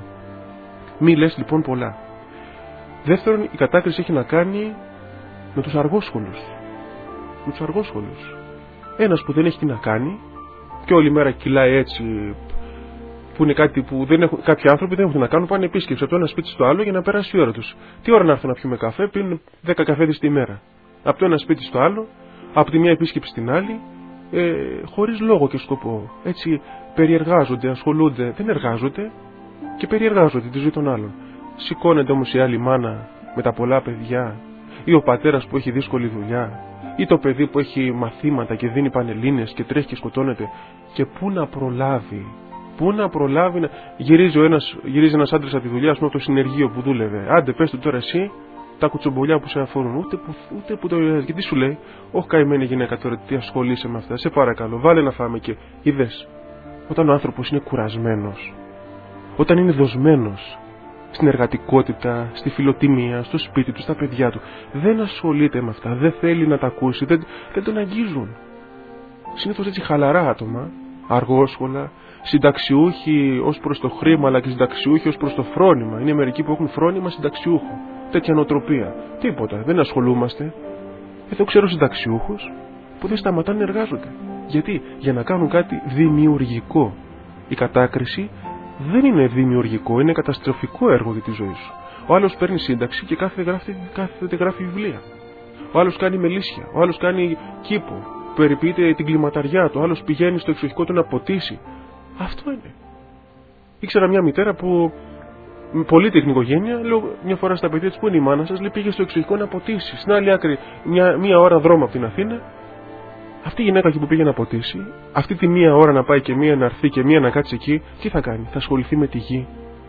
Μη λες λοιπόν πολλά. Δεύτερον, η κατάκριση έχει να κάνει με τους αργόσχολους. Με τους αργόσχολους. Ένας που δεν έχει τι να κάνει και όλη μέρα κυλάει έτσι, που είναι κάτι που δεν έχουν, κάποιοι άνθρωποι δεν έχουν τι να κάνουν, πάνε επίσκεψη από το ένα σπίτι στο άλλο για να περάσει η ώρα τους. Τι ώρα να έρθουν να πιούμε καφέ, πίνουν δέκα καφέδες τη μέρα. Από το ένα σπίτι στο άλλο, από τη μια επίσκεψη στην άλλη. Ε, χωρίς λόγο και σκοπό. Έτσι περιεργάζονται, ασχολούνται, δεν εργάζονται και περιεργάζονται τη ζωή των άλλων. Σηκώνεται όμως η άλλη μάνα με τα πολλά παιδιά, ή ο πατέρας που έχει δύσκολη δουλειά, ή το παιδί που έχει μαθήματα και δίνει πανελλήνες και τρέχει και σκοτώνεται. Και πού να προλάβει, πού να προλάβει να γυρίζει, ο ένας, γυρίζει ένας άντρας από τη δουλειά, ας πούμε, από το συνεργείο που δούλευε. Άντε, πες του τώρα εσύ τα κουτσομπολιά που σε αφορούν, ούτε που, ούτε που το είδες. Και τι σου λέει: Όχι, καημένη γυναίκα τώρα, τι ασχολείσαι με αυτά, σε παρακαλώ, βάλε να φάμε. Και είδες, όταν ο άνθρωπος είναι κουρασμένος, όταν είναι δοσμένος στην εργατικότητα, στη φιλοτιμία, στο σπίτι του, στα παιδιά του, δεν ασχολείται με αυτά, δεν θέλει να τα ακούσει, δεν, δεν τον αγγίζουν. Συνήθως έτσι χαλαρά άτομα, αργόσχολα, συνταξιούχοι ως προς το χρήμα, αλλά και συνταξιούχοι ως προς το φρόνημα. Είναι μερικοί που έχουν φρόνημα συνταξιούχο. Τέτοια νοοτροπία. Τίποτα, δεν ασχολούμαστε. Εδώ ξέρω συνταξιούχους που δεν σταματάνε να εργάζονται. Γιατί? Για να κάνουν κάτι δημιουργικό. Η κατάκριση δεν είναι δημιουργικό, είναι καταστροφικό έργο για τη ζωή σου. Ο άλλος παίρνει σύνταξη και κάθεται γράφει, κάθεται γράφει βιβλία. Ο άλλος κάνει μελίσια, ο άλλος κάνει κήπο, περιποιείται την κλιματαριά του, ο άλλος πηγαίνει στο εξοχικό του να ποτίσει. Αυτό είναι. Ήξερα μια μητέρα που, πολύτεκνη οικογένεια, λέω μια φορά στα παιδιά της: Πού είναι η μάνα σας? Λέει: Πήγε στο εξοχικό να ποτίσει. Στην άλλη άκρη, μια, μια ώρα δρόμο από την Αθήνα. Αυτή η γυναίκα εκεί που πήγε να ποτίσει, αυτή τη μία ώρα να πάει και μία να έρθει και μία να κάτσει εκεί, τι θα κάνει? Θα ασχοληθεί με τη γη,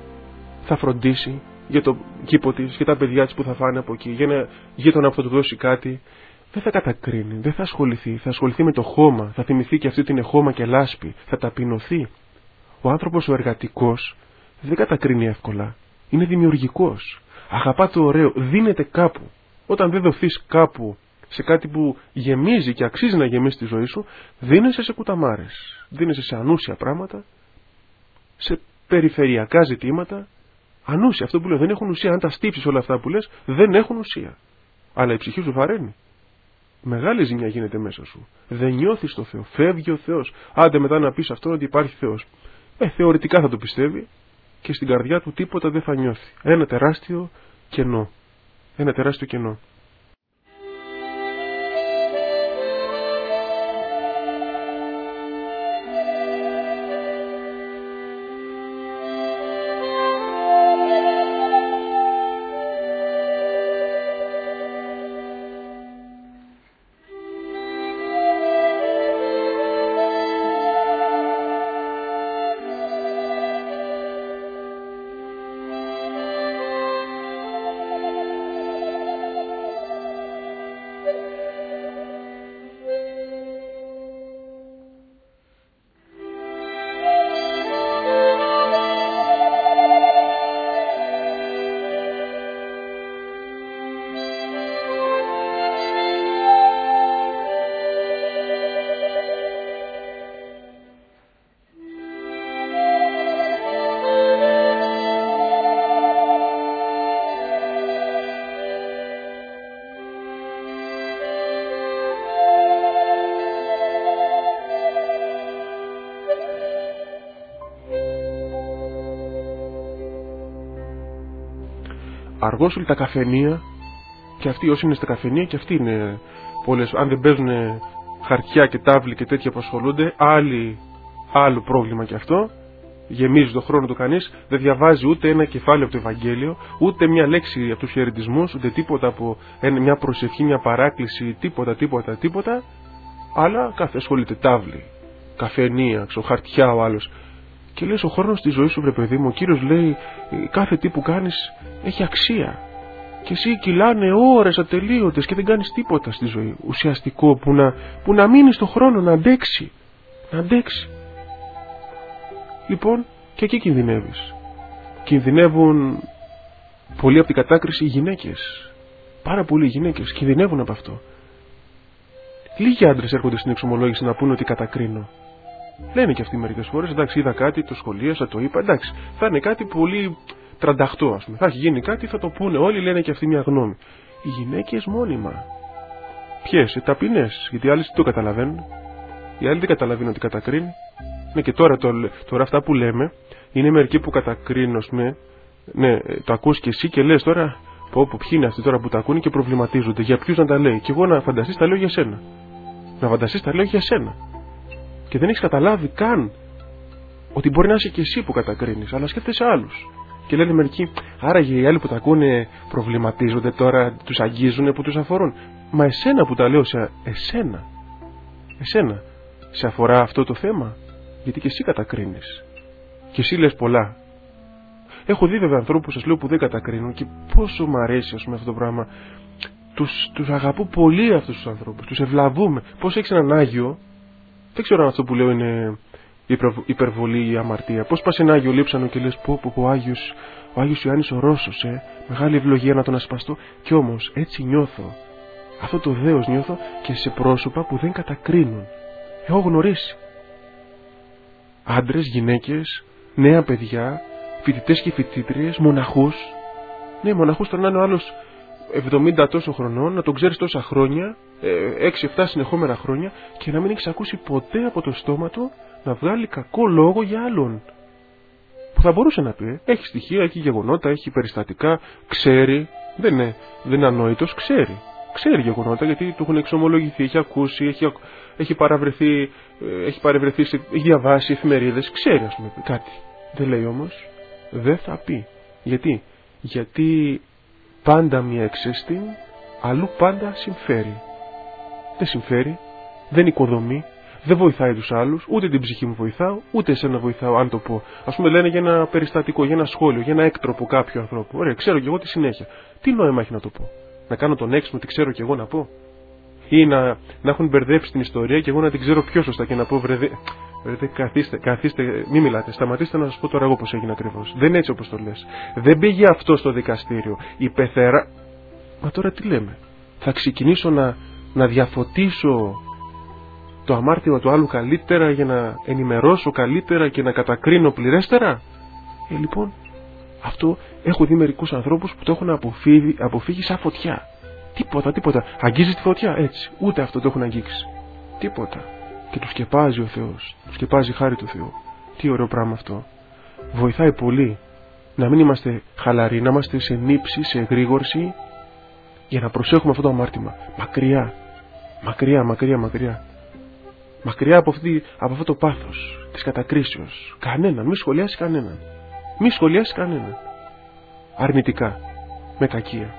θα φροντίσει για το κήπο της, για τα παιδιά της που θα φάνε από εκεί, για ένα γείτονα που θα του δώσει κάτι. Δεν θα κατακρίνει, δεν θα ασχοληθεί, θα ασχοληθεί με το χώμα, θα θυμηθεί και αυτή την χώμα και λάσπη, θα ταπεινωθεί. Ο άνθρωπος ο εργατικός δεν κατακρίνει εύκολα, είναι δημιουργικός, αγαπά το ωραίο, δίνεται κάπου. Όταν δεν δοθείς κάπου σε κάτι που γεμίζει και αξίζει να γεμίσει τη ζωή σου, δίνεσαι σε κουταμάρες, δίνεσαι σε ανούσια πράγματα, σε περιφερειακά ζητήματα. Ανούσια, αυτό που λέω, δεν έχουν ουσία. Αν τα στύψεις όλα αυτά που λες, δεν έχουν ουσία. Αλλά η ψυχή σου βαραίνει. Μεγάλη ζημιά γίνεται μέσα σου. Δεν νιώθεις το Θεό. Φεύγει ο Θεός. Άντε μετά να πεις αυτόν ότι υπάρχει Θεός. Ε, θεωρητικά θα το πιστεύει και στην καρδιά του τίποτα δεν θα νιώθει. Ένα τεράστιο κενό. Ένα τεράστιο κενό. Αργόσουλοι τα καφενεία, και αυτοί όσοι είναι στα καφενεία, και αυτοί είναι πολλές. Αν δεν παίζουν χαρτιά και τάβλη και τέτοια που ασχολούνται, άλλη, άλλο πρόβλημα και αυτό. Γεμίζει το χρόνο του κανείς, δεν διαβάζει ούτε ένα κεφάλαιο από το Ευαγγέλιο, ούτε μια λέξη από τους χαιρετισμούς, ούτε τίποτα από μια προσευχή, μια παράκληση, τίποτα, τίποτα, τίποτα. Αλλά κάθε ασχολείται τάβλη, καφενεία, ξέρω, χαρτιά ο άλλος. Και λες, ο χρόνος της ζωής σου, βρε παιδί μου, ο Κύριος λέει, κάθε τι που κάνεις έχει αξία. Και εσύ κυλάνε ώρες ατελείωτες και δεν κάνεις τίποτα στη ζωή ουσιαστικό που να, που να μείνει στον χρόνο, να αντέξει. Να αντέξει. Λοιπόν, και εκεί κινδυνεύεις. Κινδυνεύουν πολύ από την κατάκριση οι γυναίκες. Πάρα πολλοί γυναίκες κινδυνεύουν από αυτό. Λίγοι άντρες έρχονται στην εξομολόγηση να πούνε ότι κατακρίνω. Λένε και αυτοί μερικές φορές, εντάξει, είδα κάτι, το σχολίασα, το είπα, εντάξει, θα είναι κάτι πολύ τρανταχτό, ας πούμε. Θα έχει γίνει κάτι, θα το πούνε όλοι, λένε και αυτοί μια γνώμη. Οι γυναίκες μόνιμα. Ποιες, ταπεινές, γιατί οι άλλες δεν το καταλαβαίνουν. Οι άλλοι δεν καταλαβαίνουν ότι κατακρίνει. Ναι, και τώρα, το, τώρα αυτά που λέμε είναι μερικοί που κατακρίνουν, ας πούμε. Ναι, το ακούς και εσύ και λες τώρα, πω, πω, ποιοι είναι αυτοί τώρα που τα ακούνε και προβληματίζονται. Για ποιους να τα λέει. Και εγώ να φανταστείς τα λέω για σένα. Να φανταστείς τα λέω για σένα. Και δεν έχεις καταλάβει καν ότι μπορεί να είσαι και εσύ που κατακρίνεις, αλλά σκέφτεσαι άλλους. Και λένε μερικοί, άραγε οι άλλοι που τα ακούνε προβληματίζονται τώρα, τους αγγίζουν που τους αφορούν. Μα εσένα που τα λέω, σε εσένα, εσένα, σε αφορά αυτό το θέμα, γιατί και εσύ κατακρίνεις. Και εσύ λες πολλά. Έχω δει βέβαια ανθρώπους, σας λέω, που δεν κατακρίνουν και πόσο μ' αρέσει, ας πούμε, αυτό το πράγμα. Τους, τους αγαπώ πολύ αυτούς τους ανθρώπους, τους ευλαβούμε. Πώς έχεις έναν Άγιο, δεν ξέρω αν αυτό που λέω είναι υπερβολή ή αμαρτία. Πώς πας σε ένα Άγιο Λείψανο και λες, πω, πω, πω, ο Άγιος, ο Άγιος Ιωάννης ο Ρώσος, ε, μεγάλη ευλογία να τον ασπαστώ. Κι όμως έτσι νιώθω. Αυτό το δέος νιώθω και σε πρόσωπα που δεν κατακρίνουν. Έχω γνωρίσει άντρες, γυναίκες, νέα παιδιά, φοιτητές και φοιτήτριες, μοναχούς. Ναι, μοναχούς τον να είναι ο άλλος εβδομήντα τόσο χρονών, να τον ξέρεις τόσα χρόνια, έξι εφτά συνεχόμενα χρόνια, και να μην έχεις ακούσει ποτέ από το στόμα του να βγάλει κακό λόγο για άλλον. Που θα μπορούσε να πει, έχει στοιχεία, έχει γεγονότα, έχει περιστατικά, ξέρει, δεν είναι, δεν είναι ανόητος, ξέρει. Ξέρει γεγονότα γιατί του έχουν εξομολογηθεί, έχει ακούσει, έχει, έχει παραβρεθεί, έχει παρευρεθεί, έχει διαβάσει εφημερίδες, ξέρει, ας πούμε, κάτι. Δεν λέει όμως, δεν θα πει. Γιατί, γιατί πάντα μία εξαίσθην, αλλού πάντα συμφέρει. Δεν συμφέρει, δεν οικοδομεί, δεν βοηθάει τους άλλους, ούτε την ψυχή μου βοηθάω, ούτε εσένα βοηθάω, αν το πω. Ας πούμε, λένε για ένα περιστατικό, για ένα σχόλιο, για ένα έκτροπο κάποιου ανθρώπου. Ωραία, ξέρω κι εγώ τη συνέχεια. Τι νόημα έχει να το πω? Να κάνω τον έξυπνο, τι ξέρω κι εγώ να πω? Ή να, να έχουν μπερδέψει την ιστορία και εγώ να την ξέρω πιο σωστά και να πω, βρε, βρε καθίστε, καθίστε, μη μιλάτε, σταματήστε να σας πω τώρα εγώ πώς έγινε ακριβώς. Δεν είναι έτσι όπως το λες. Δεν πήγε αυτό στο δικαστήριο. Η πεθερά. Μα τώρα τι λέμε? Θα ξεκινήσω να, να διαφωτίσω το αμάρτημα του άλλου καλύτερα για να ενημερώσω καλύτερα και να κατακρίνω πληρέστερα? Ε, λοιπόν, αυτό έχω δει μερικούς ανθρώπους που το έχουν αποφύγει, αποφύγει σαν φωτιά. Τίποτα, τίποτα. Αγγίζει τη φωτιά, έτσι. Ούτε αυτό το έχουν αγγίξει. Τίποτα. Και του σκεπάζει ο Θεός. Του σκεπάζει η χάρη του Θεού. Τι ωραίο πράγμα αυτό. Βοηθάει πολύ να μην είμαστε χαλαροί, να είμαστε σε νύψη, σε εγρήγορση, για να προσέχουμε αυτό το αμάρτημα. Μακριά. Μακριά, μακριά, μακριά. Μακριά από, αυτή, από αυτό το πάθος της κατακρίσεως. Κανέναν. Μη σχολιάσει κανέναν. Μη σχολιάσει κανέναν. Αρνητικά. Με κακία.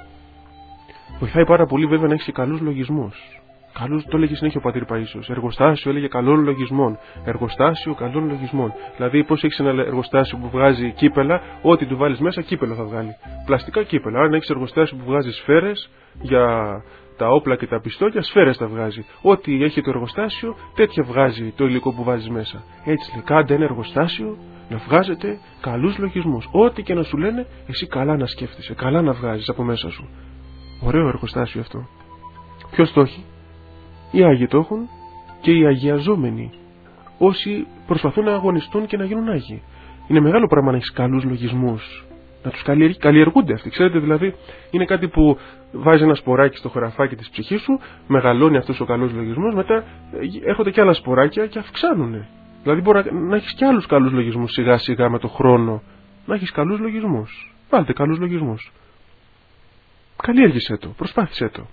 Βοηθάει πάρα πολύ βέβαια να έχει καλούς λογισμούς. Καλούς, το έλεγε συνέχεια ο πατήρ Παΐσιος. Εργοστάσιο, έλεγε, καλών λογισμών. Εργοστάσιο καλών λογισμών. Δηλαδή, πώς έχεις ένα εργοστάσιο που βγάζει κύπελα, ό,τι του βάλεις μέσα, κύπελο θα βγάλει. Πλαστικά κύπελα. Αν έχεις εργοστάσιο που βγάζει σφαίρες για τα όπλα και τα πιστόλια, σφαίρες θα βγάζει. Ό,τι έχει το εργοστάσιο, τέτοια βγάζει το υλικό που βάζεις μέσα. Έτσι λέει, κάντε ένα εργοστάσιο να βγάζετε καλούς λογισμούς. Ό,τι και να σου λένε, εσύ καλά να σκέφτεσαι, καλά να βγάζεις από μέσα σου. Ωραίο εργοστάσιο αυτό. Ποιος το έχει? Οι Άγιοι το έχουν και οι αγιαζόμενοι. Όσοι προσπαθούν να αγωνιστούν και να γίνουν Άγιοι. Είναι μεγάλο πράγμα να έχεις καλούς λογισμούς. Να τους καλλιεργ... καλλιεργούνται αυτοί. Ξέρετε, δηλαδή, είναι κάτι που βάζει ένα σποράκι στο χωραφάκι της ψυχής σου, μεγαλώνει αυτός ο καλός λογισμός, μετά έρχονται και άλλα σποράκια και αυξάνουνε. Δηλαδή, μπορεί να έχεις και άλλους καλούς λογισμούς σιγά σιγά με το χρόνο. Να έχεις καλούς λογισμούς. Βάλτε καλούς λογισμούς. Καλλιέργησέ το, προσπάθησέ το.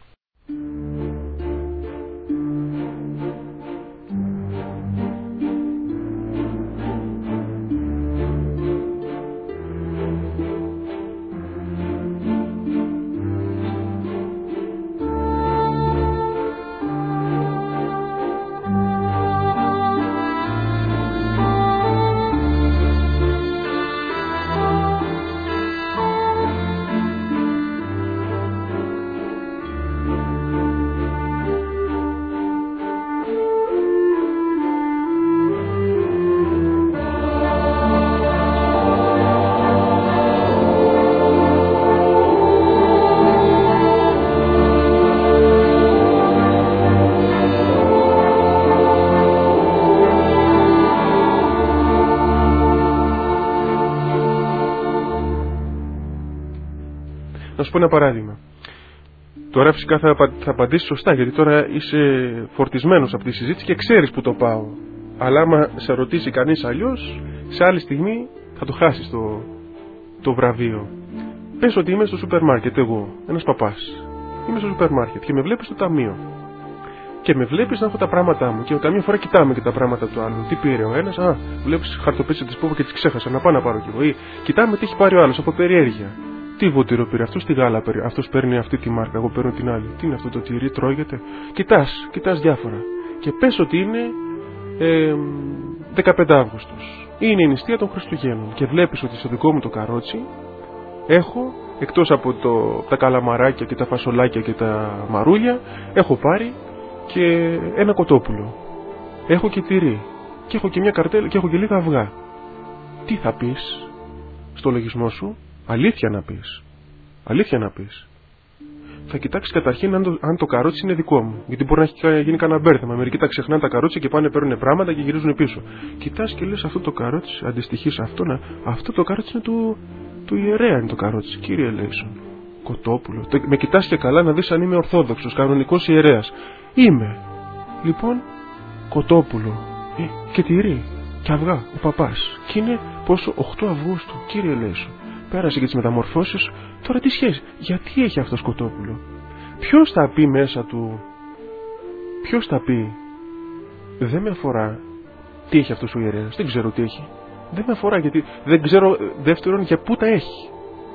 Να σου πω ένα παράδειγμα. Τώρα φυσικά θα, θα απαντήσεις σωστά, γιατί τώρα είσαι φορτισμένος από τη συζήτηση και ξέρεις που το πάω. Αλλά άμα σε ρωτήσει κανείς αλλιώς, σε άλλη στιγμή θα το χάσεις το, το βραβείο. Πες ότι είμαι στο σούπερ μάρκετ, εγώ, ένας παπάς. Είμαι στο σούπερ μάρκετ και με βλέπεις στο ταμείο. Και με βλέπεις να έχω τα πράγματά μου. Και καμιά φορά κοιτάμε και τα πράγματα του άλλου. Τι πήρε ο ένας, α, βλέπεις χαρτοπέτσα της πόπου και τις ξέχασα. Να πάω να πάρω κι εγώ. Ή κοιτάμε τι έχει πάρει ο άλλος από περιέργεια. Τι βούτυρο πήρε, αυτός τη γάλα πήρε. Αυτός παίρνει αυτή τη μάρκα, εγώ παίρνω την άλλη. Τι είναι αυτό το τυρί, τρώγεται. Κοιτάς, κοιτάς διάφορα. Και πες ότι είναι ε, δεκαπέντε Αυγούστος. Είναι η νηστεία των Χριστουγέννων. Και βλέπεις ότι στο δικό μου το καρότσι έχω, εκτός από το, τα καλαμαράκια και τα φασολάκια και τα μαρούλια, έχω πάρει και ένα κοτόπουλο. Έχω και τυρί. Και έχω και μια καρτέλα και έχω και λίγα αυγά. Τι θα πεις στο λογισμό σου? Αλήθεια να πεις. Αλήθεια να πεις. Θα κοιτάξεις καταρχήν αν το, αν το καρότσι είναι δικό μου. Γιατί μπορεί να έχει γίνει κανένα μπέρδεμα. Μερικοί τα ξεχνάνε τα καρότσια και πάνε παίρνουν πράγματα και γυρίζουν πίσω. Κοιτάς και λες, αυτό το καρότσι αντιστοιχεί σε αυτό. Να, αυτό το καρότσι είναι του, του ιερέα, είναι το καρότσι. Κύριε Λέισον. Κοτόπουλο. Το, με κοιτάς και καλά να δεις αν είμαι ορθόδοξος, κανονικός ιερέας. Είμαι. Λοιπόν, κοτόπουλο. Ε, και τυρί. Και αυγά. Ο παπάς. Και είναι πόσο? οκτώ Αυγούστου. Κύριε Λέισον. Πέρασε και τις μεταμορφώσεις. Τώρα τι σχέση? Γιατί έχει αυτό κοτόπουλο? Ποιος θα πει μέσα του? Ποιος θα πει? Δεν με αφορά τι έχει αυτός ο ιερέας. Δεν ξέρω τι έχει. Δεν με αφορά, γιατί δεν ξέρω, δεύτερον, για πού τα έχει.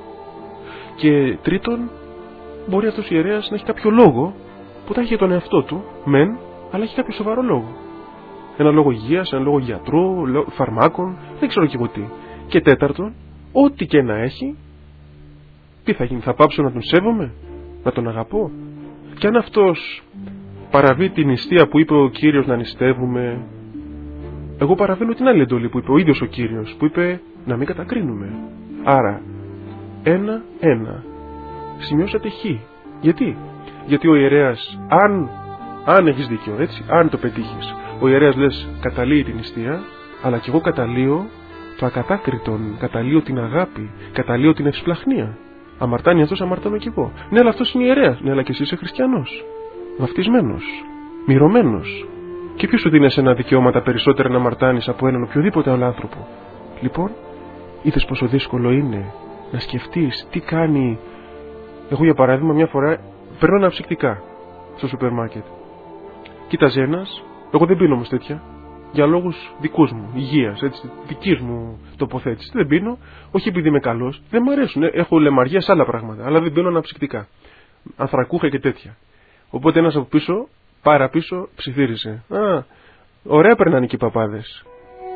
Και τρίτον, μπορεί αυτός ο ιερέας να έχει κάποιο λόγο που τα έχει για τον εαυτό του, μεν, αλλά έχει κάποιο σοβαρό λόγο. Ένα λόγο υγείας, ένα λόγο γιατρού, φαρμάκων, δεν ξέρω και εγώ τι. Και τέταρτον, ό,τι και να έχει, τι θα γίνει? Θα πάψω να τον σέβομαι, να τον αγαπώ? Και αν αυτός παραβεί την νηστεία που είπε ο Κύριος να νηστεύουμε, εγώ παραβαίνω την άλλη εντολή που είπε ο ίδιος ο Κύριος, που είπε να μην κατακρίνουμε. Άρα, ένα, ένα. Σημειώσατε χ. Γιατί? Γιατί ο ιερέας, αν, αν έχεις δίκιο, έτσι, αν το πετύχεις, ο ιερέας, λες, καταλύει την νηστεία, αλλά κι εγώ καταλύω το ακατάκριτον, καταλύω την αγάπη, καταλύω την ευσπλαχνία. Αμαρτάνει αυτός, αμαρτάνω κι εγώ. Ναι, αλλά αυτός είναι ιερέας. Ναι, αλλά κι εσύ είσαι χριστιανός, βαφτισμένος, μυρωμένος. Και ποιος σου δίνει εσένα δικαιώματα περισσότερα να αμαρτάνεις από έναν οποιοδήποτε άλλο άνθρωπο? Λοιπόν, είδες πόσο δύσκολο είναι να σκεφτείς τι κάνει. Εγώ, για παράδειγμα, μια φορά παίρνω αναψυκτικά στο σούπερ μάρκετ. Κοίταζε ένας, εγώ δεν πίνω όμως τέτοια. Για λόγους δικούς μου, υγείας, έτσι, δικής μου τοποθέτησης. Δεν πίνω, όχι επειδή είμαι καλός, δεν μου αρέσουν. Έχω λεμαργία σε άλλα πράγματα, αλλά δεν πίνω αναψυκτικά. Ανθρακούχα και τέτοια. Οπότε ένας από πίσω, πάρα πίσω, ψιθύρισε. Α, ωραία περνάνε και οι παπάδες.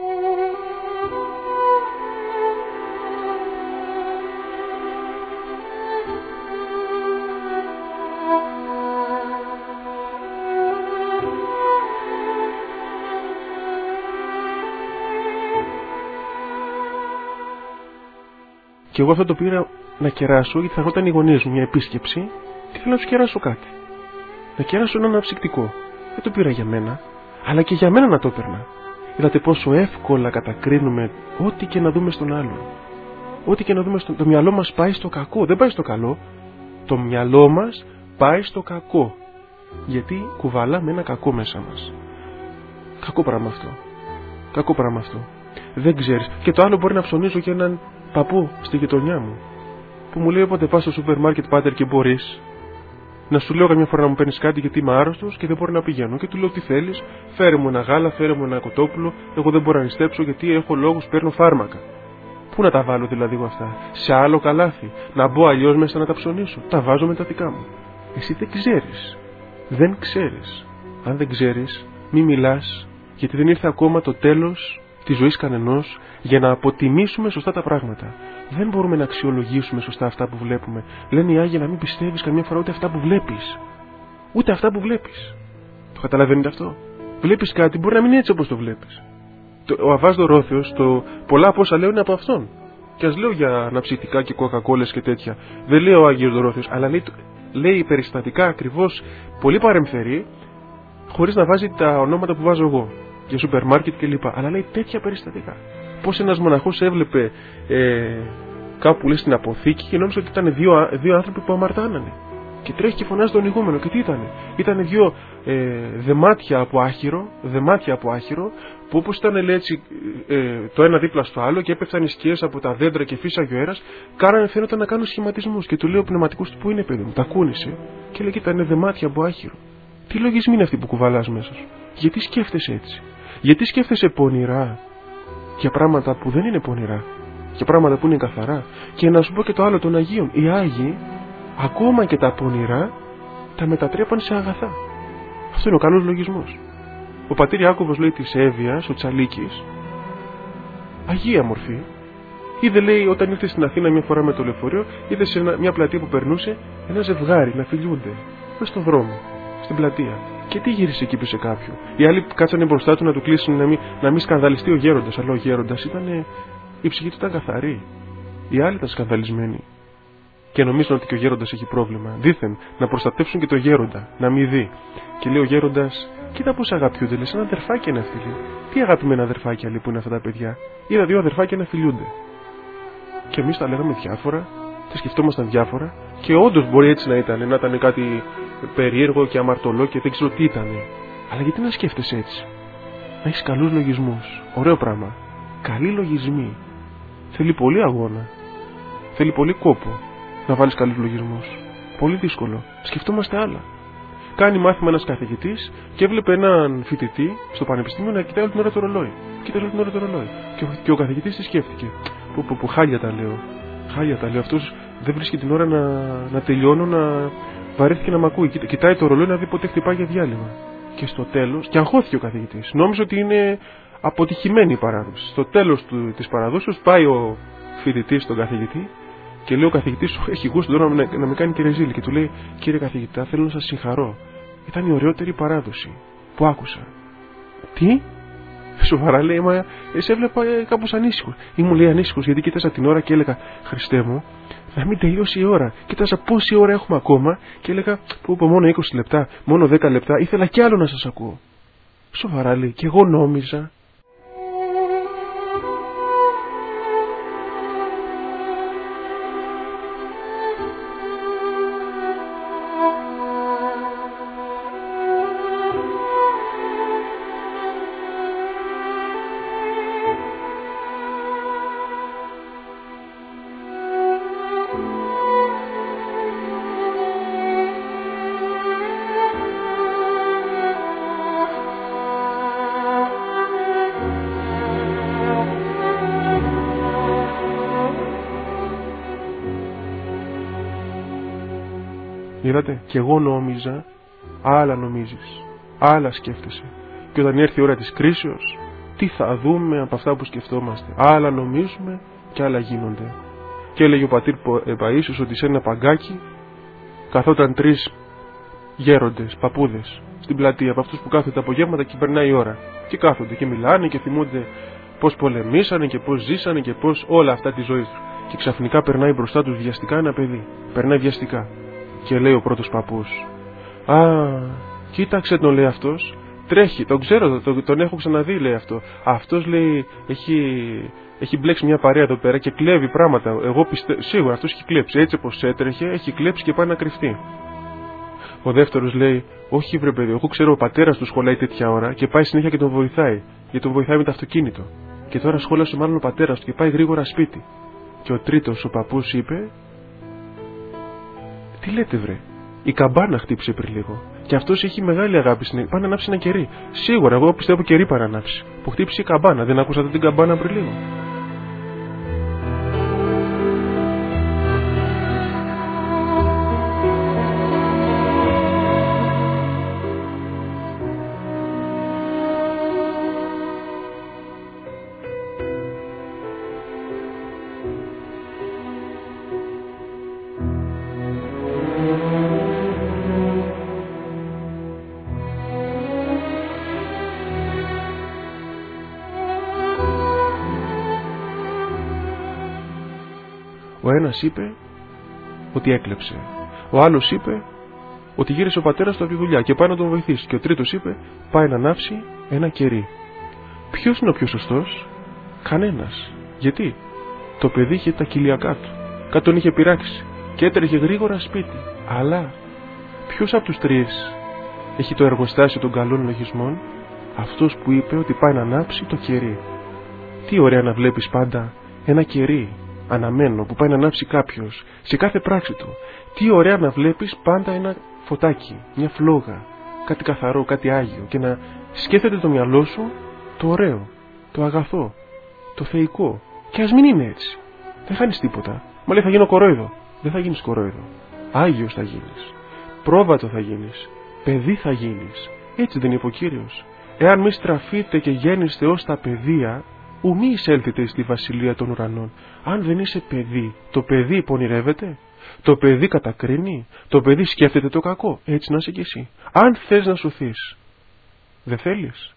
Και εγώ αυτό το πήρα να κεράσω, γιατί θα έρχονταν οι γονείς μου μια επίσκεψη και θέλω να τους κεράσω κάτι. Να κεράσω ένα αναψυκτικό. Δεν το πήρα για μένα, αλλά και για μένα να το έπαιρνα. Είδατε πόσο εύκολα κατακρίνουμε ό,τι και να δούμε στον άλλον. Ό,τι και να δούμε στον... Το μυαλό μας πάει στο κακό, δεν πάει στο καλό. Το μυαλό μας πάει στο κακό. Γιατί κουβαλάμε ένα κακό μέσα μας. Κακό πράγμα αυτό. Κακό πράγμα αυτό. Δεν ξέρεις. Και το άλλο, μπορεί να ψωνίζω και έναν παππού στη γειτονιά μου, που μου λέει όποτε πας στο σούπερ μάρκετ, πάτερ, και μπορείς, να σου λέω καμιά φορά να μου παίρνεις κάτι γιατί είμαι άρρωστος και δεν μπορώ να πηγαίνω. Και του λέω τι θέλεις, φέρε μου ένα γάλα, φέρε μου ένα κοτόπουλο. Εγώ δεν μπορώ να νηστέψω γιατί έχω λόγους, παίρνω φάρμακα. Πού να τα βάλω δηλαδή εγώ αυτά? Σε άλλο καλάθι? Να μπω αλλιώς μέσα να τα ψωνίσω? Τα βάζω με τα δικά μου. Εσύ δεν ξέρεις. Δεν ξέρεις. Αν δεν ξέρεις, μη μιλάς, γιατί δεν ήρθε ακόμα το τέλος της ζωής κανενός για να αποτιμήσουμε σωστά τα πράγματα. Δεν μπορούμε να αξιολογήσουμε σωστά αυτά που βλέπουμε. Λένε οι Άγιοι να μην πιστεύεις καμιά φορά ούτε αυτά που βλέπεις. Ούτε αυτά που βλέπεις. Το καταλαβαίνετε αυτό? Βλέπεις κάτι, μπορεί να μην είναι έτσι όπως το βλέπεις. Ο Αββάς Δωρόθεος, το πολλά από όσα λέω είναι από αυτόν. Και ας λέω για αναψυκτικά και κοκακόλες και τέτοια. Δεν λέει ο Άγιος Δωρόθεος, αλλά λέει, λέει περιστατικά ακριβώς πολύ παρεμφερή, χωρίς να βάζει τα ονόματα που βάζω εγώ. Για σούπερ μάρκετ κλπ. Αλλά λέει τέτοια περιστατικά. Πώς ένας μοναχός έβλεπε ε, κάπου λέει στην αποθήκη και νόμιζε ότι ήταν δύο, δύο άνθρωποι που αμαρτάνανε. Και τρέχει και φωνάζει τον ηγούμενο. Και τι ήτανε? Ήτανε δύο ε, δεμάτια από άχυρο, δεμάτια από άχυρο, που όπως ήταν λέει, έτσι, ε, το ένα δίπλα στο άλλο και έπεφταν οι σκιές από τα δέντρα και φύσαγε ο αέρας, κάνανε φαίνονταν να κάνουν σχηματισμούς. Και του λέει ο πνευματικός του: πού είναι, παιδί μου? Τα κούνησε και λέει: κοίτα, είναι δεμάτια από άχυρο. Τι λογισμοί είναι αυτοί που κουβαλάς μέσα σου? Γιατί σκέφτεσαι έτσι? Γιατί σκέφτεσαι πονηρά για πράγματα που δεν είναι πονηρά, για πράγματα που είναι καθαρά? Και να σου πω και το άλλο των Αγίων. Οι Άγιοι, ακόμα και τα πονηρά, τα μετατρέπαν σε αγαθά. Αυτό είναι ο καλός λογισμός. Ο πατήρ Ιάκωβος λέει της Εύβοιας, ο Τσαλίκης, αγία μορφή. Είδε, λέει, όταν ήρθε στην Αθήνα μια φορά με το λεωφορείο, είδε σε μια πλατεία που περνούσε ένα ζευγάρι να φιλιούνται μες στον δρόμο, στην πλατεία. Και τι γύρισε εκεί, πίσω κάποιου? Οι άλλοι κάτσανε μπροστά του να του κλείσουν να μην, να μην σκανδαλιστεί ο γέροντας. Αλλά ο γέροντας ήταν, η ψυχή του ήταν καθαρή. Οι άλλοι ήταν σκανδαλισμένοι. Και νομίζουν ότι και ο γέροντας έχει πρόβλημα. Δήθεν να προστατεύσουν και το γέροντα, να μην δει. Και λέει ο γέροντας: κοίτα πώς αγαπιούνται, λες, ένα αδερφάκι είναι αυτοί. Τι αγαπημένα αδερφάκια λοιπόν είναι αυτά τα παιδιά? Είδα δύο αδερφάκια να φιλιούνται. Και εμείς τα λέγαμε διάφορα, τα σκεφτόμασταν διάφορα. Και όντως μπορεί έτσι να ήταν, να ήταν κάτι περίεργο και αμαρτωλό και δεν ξέρω τι ήταν. Αλλά γιατί να σκέφτεσαι έτσι? Να έχεις καλούς λογισμούς. Ωραίο πράγμα. Καλοί λογισμοί. Θέλει πολύ αγώνα. Θέλει πολύ κόπο να βάλεις καλούς λογισμούς. Πολύ δύσκολο. Σκεφτόμαστε άλλα. Κάνει μάθημα ένας καθηγητής και έβλεπε έναν φοιτητή στο πανεπιστήμιο να κοιτάει όλη την ώρα το ρολόι. Κοιτάει όλη την ώρα το ρολόι. Και ο, και ο καθηγητής τι σκέφτηκε? Που, που, που χάλια τα λέω. Χάλια τα λέω. Αυτός δεν βρίσκει την ώρα να, να τελειώνω, να βαρέθηκε να μ' ακούει. Κοιτά, κοιτάει το ρολόι να δει πότε χτυπάει για διάλειμμα. Και στο τέλος, και αγχώθηκε ο καθηγητής. Νόμιζε ότι είναι αποτυχημένη η παράδοση. Στο τέλος της παραδόσεως πάει ο φοιτητής στον καθηγητή. Και λέει ο καθηγητής: έχει γούστο τώρα να, να με κάνει κερεζίλη. Και του λέει: κύριε καθηγητά, θέλω να σας συγχαρώ. Ήταν η ωραιότερη παράδοση που άκουσα. Τι? Σοβαρά, λέει, μα σε έβλεπα ε, κάπως ανήσυχος. Ή μου λέει ανήσυχος γιατί κοίταζα την ώρα και έλεγα: Χριστέ μου, να μην τελειώσει η ώρα. Κοίταζα πόση ώρα έχουμε ακόμα και έλεγα: που πω, μόνο είκοσι λεπτά, μόνο δέκα λεπτά. Ήθελα κι άλλο να σας ακούω. Σοβαρά, λέει, και εγώ νόμιζα. Είδατε, και εγώ νόμιζα, άλλα νομίζεις, άλλα σκέφτεσαι. Και όταν έρθει η ώρα της κρίσεως, τι θα δούμε από αυτά που σκεφτόμαστε? Άλλα νομίζουμε και άλλα γίνονται. Και έλεγε ο πατήρ Παΐσιος ότι σε ένα παγκάκι καθόταν τρεις γέροντες, παππούδες, στην πλατεία, από αυτούς που κάθονται τα απογεύματα και περνάει η ώρα. Και κάθονται και μιλάνε και θυμούνται πώς πολεμήσανε και πώς ζήσανε και πώς όλα αυτά τη ζωή τους. Και ξαφνικά περνάει μπροστά τους βιαστικά ένα παιδί. Περνάει βιαστικά. Και λέει ο πρώτος παππούς: α, κοίταξε τον, λέει αυτός. Τρέχει, τον ξέρω, τον, τον έχω ξαναδεί, λέει αυτό. Αυτός, λέει, έχει, έχει μπλέξει μια παρέα εδώ πέρα και κλέβει πράγματα. Εγώ πιστεύω, σίγουρα αυτός έχει κλέψει. Έτσι όπως έτρεχε, έχει κλέψει και πάει να κρυφτεί. Ο δεύτερος λέει: όχι, βρε παιδί, εγώ ξέρω ο πατέρας του σχολάει τέτοια ώρα και πάει συνέχεια και τον βοηθάει. Γιατί τον βοηθάει με το αυτοκίνητο. Και τώρα σχόλασε μάλλον ο πατέρας του και πάει γρήγορα σπίτι. Και ο τρίτος, ο παππούς, είπε: τι λέτε, βρε, η καμπάνα χτύπησε πριν λίγο. Και αυτός έχει μεγάλη αγάπη στην. Πάει να ανάψει ένα κερί. Σίγουρα, εγώ πιστεύω κερί πάει να ανάψει. Που χτύπησε η καμπάνα. Δεν ακούσατε την καμπάνα πριν λίγο? Ο ένας είπε ότι έκλεψε. Ο άλλος είπε ότι γύρισε ο πατέρας του από τη δουλειά και πάει να τον βοηθήσει. Και ο τρίτος είπε πάει να ανάψει ένα κερί. Ποιος είναι ο πιο σωστός? Κανένας. Γιατί? Το παιδί είχε τα κοιλιακά του. Κάτι τον είχε πειράξει και έτρεχε γρήγορα σπίτι. Αλλά ποιος από τους τρεις έχει το εργοστάσιο των καλών λογισμών? Αυτός που είπε ότι πάει να ανάψει το κερί. Τι ωραία να βλέπεις πάντα ένα κερί αναμένο που πάει να ανάψει κάποιος σε κάθε πράξη του. Τι ωραία να βλέπεις πάντα ένα φωτάκι, μια φλόγα, κάτι καθαρό, κάτι άγιο, και να σκέφτεται το μυαλό σου το ωραίο, το αγαθό, το θεϊκό. Και ας μην είναι έτσι. Δεν θα κάνεις τίποτα. Μα λέει θα γίνω κορόιδο. Δεν θα γίνεις κορόιδο. Άγιος θα γίνεις. Πρόβατο θα γίνεις. Παιδί θα γίνεις. Έτσι δεν είπε ο Κύριος? Εάν μη στραφείτε και γέννηστε ως τα παιδεία, ου μη εισέλθετε στη βασιλεία των ουρανών. Αν δεν είσαι παιδί, το παιδί πονηρεύεται, το παιδί κατακρίνει, το παιδί σκέφτεται το κακό. Έτσι να είσαι κι εσύ. Αν θες να σωθείς, δεν θέλεις.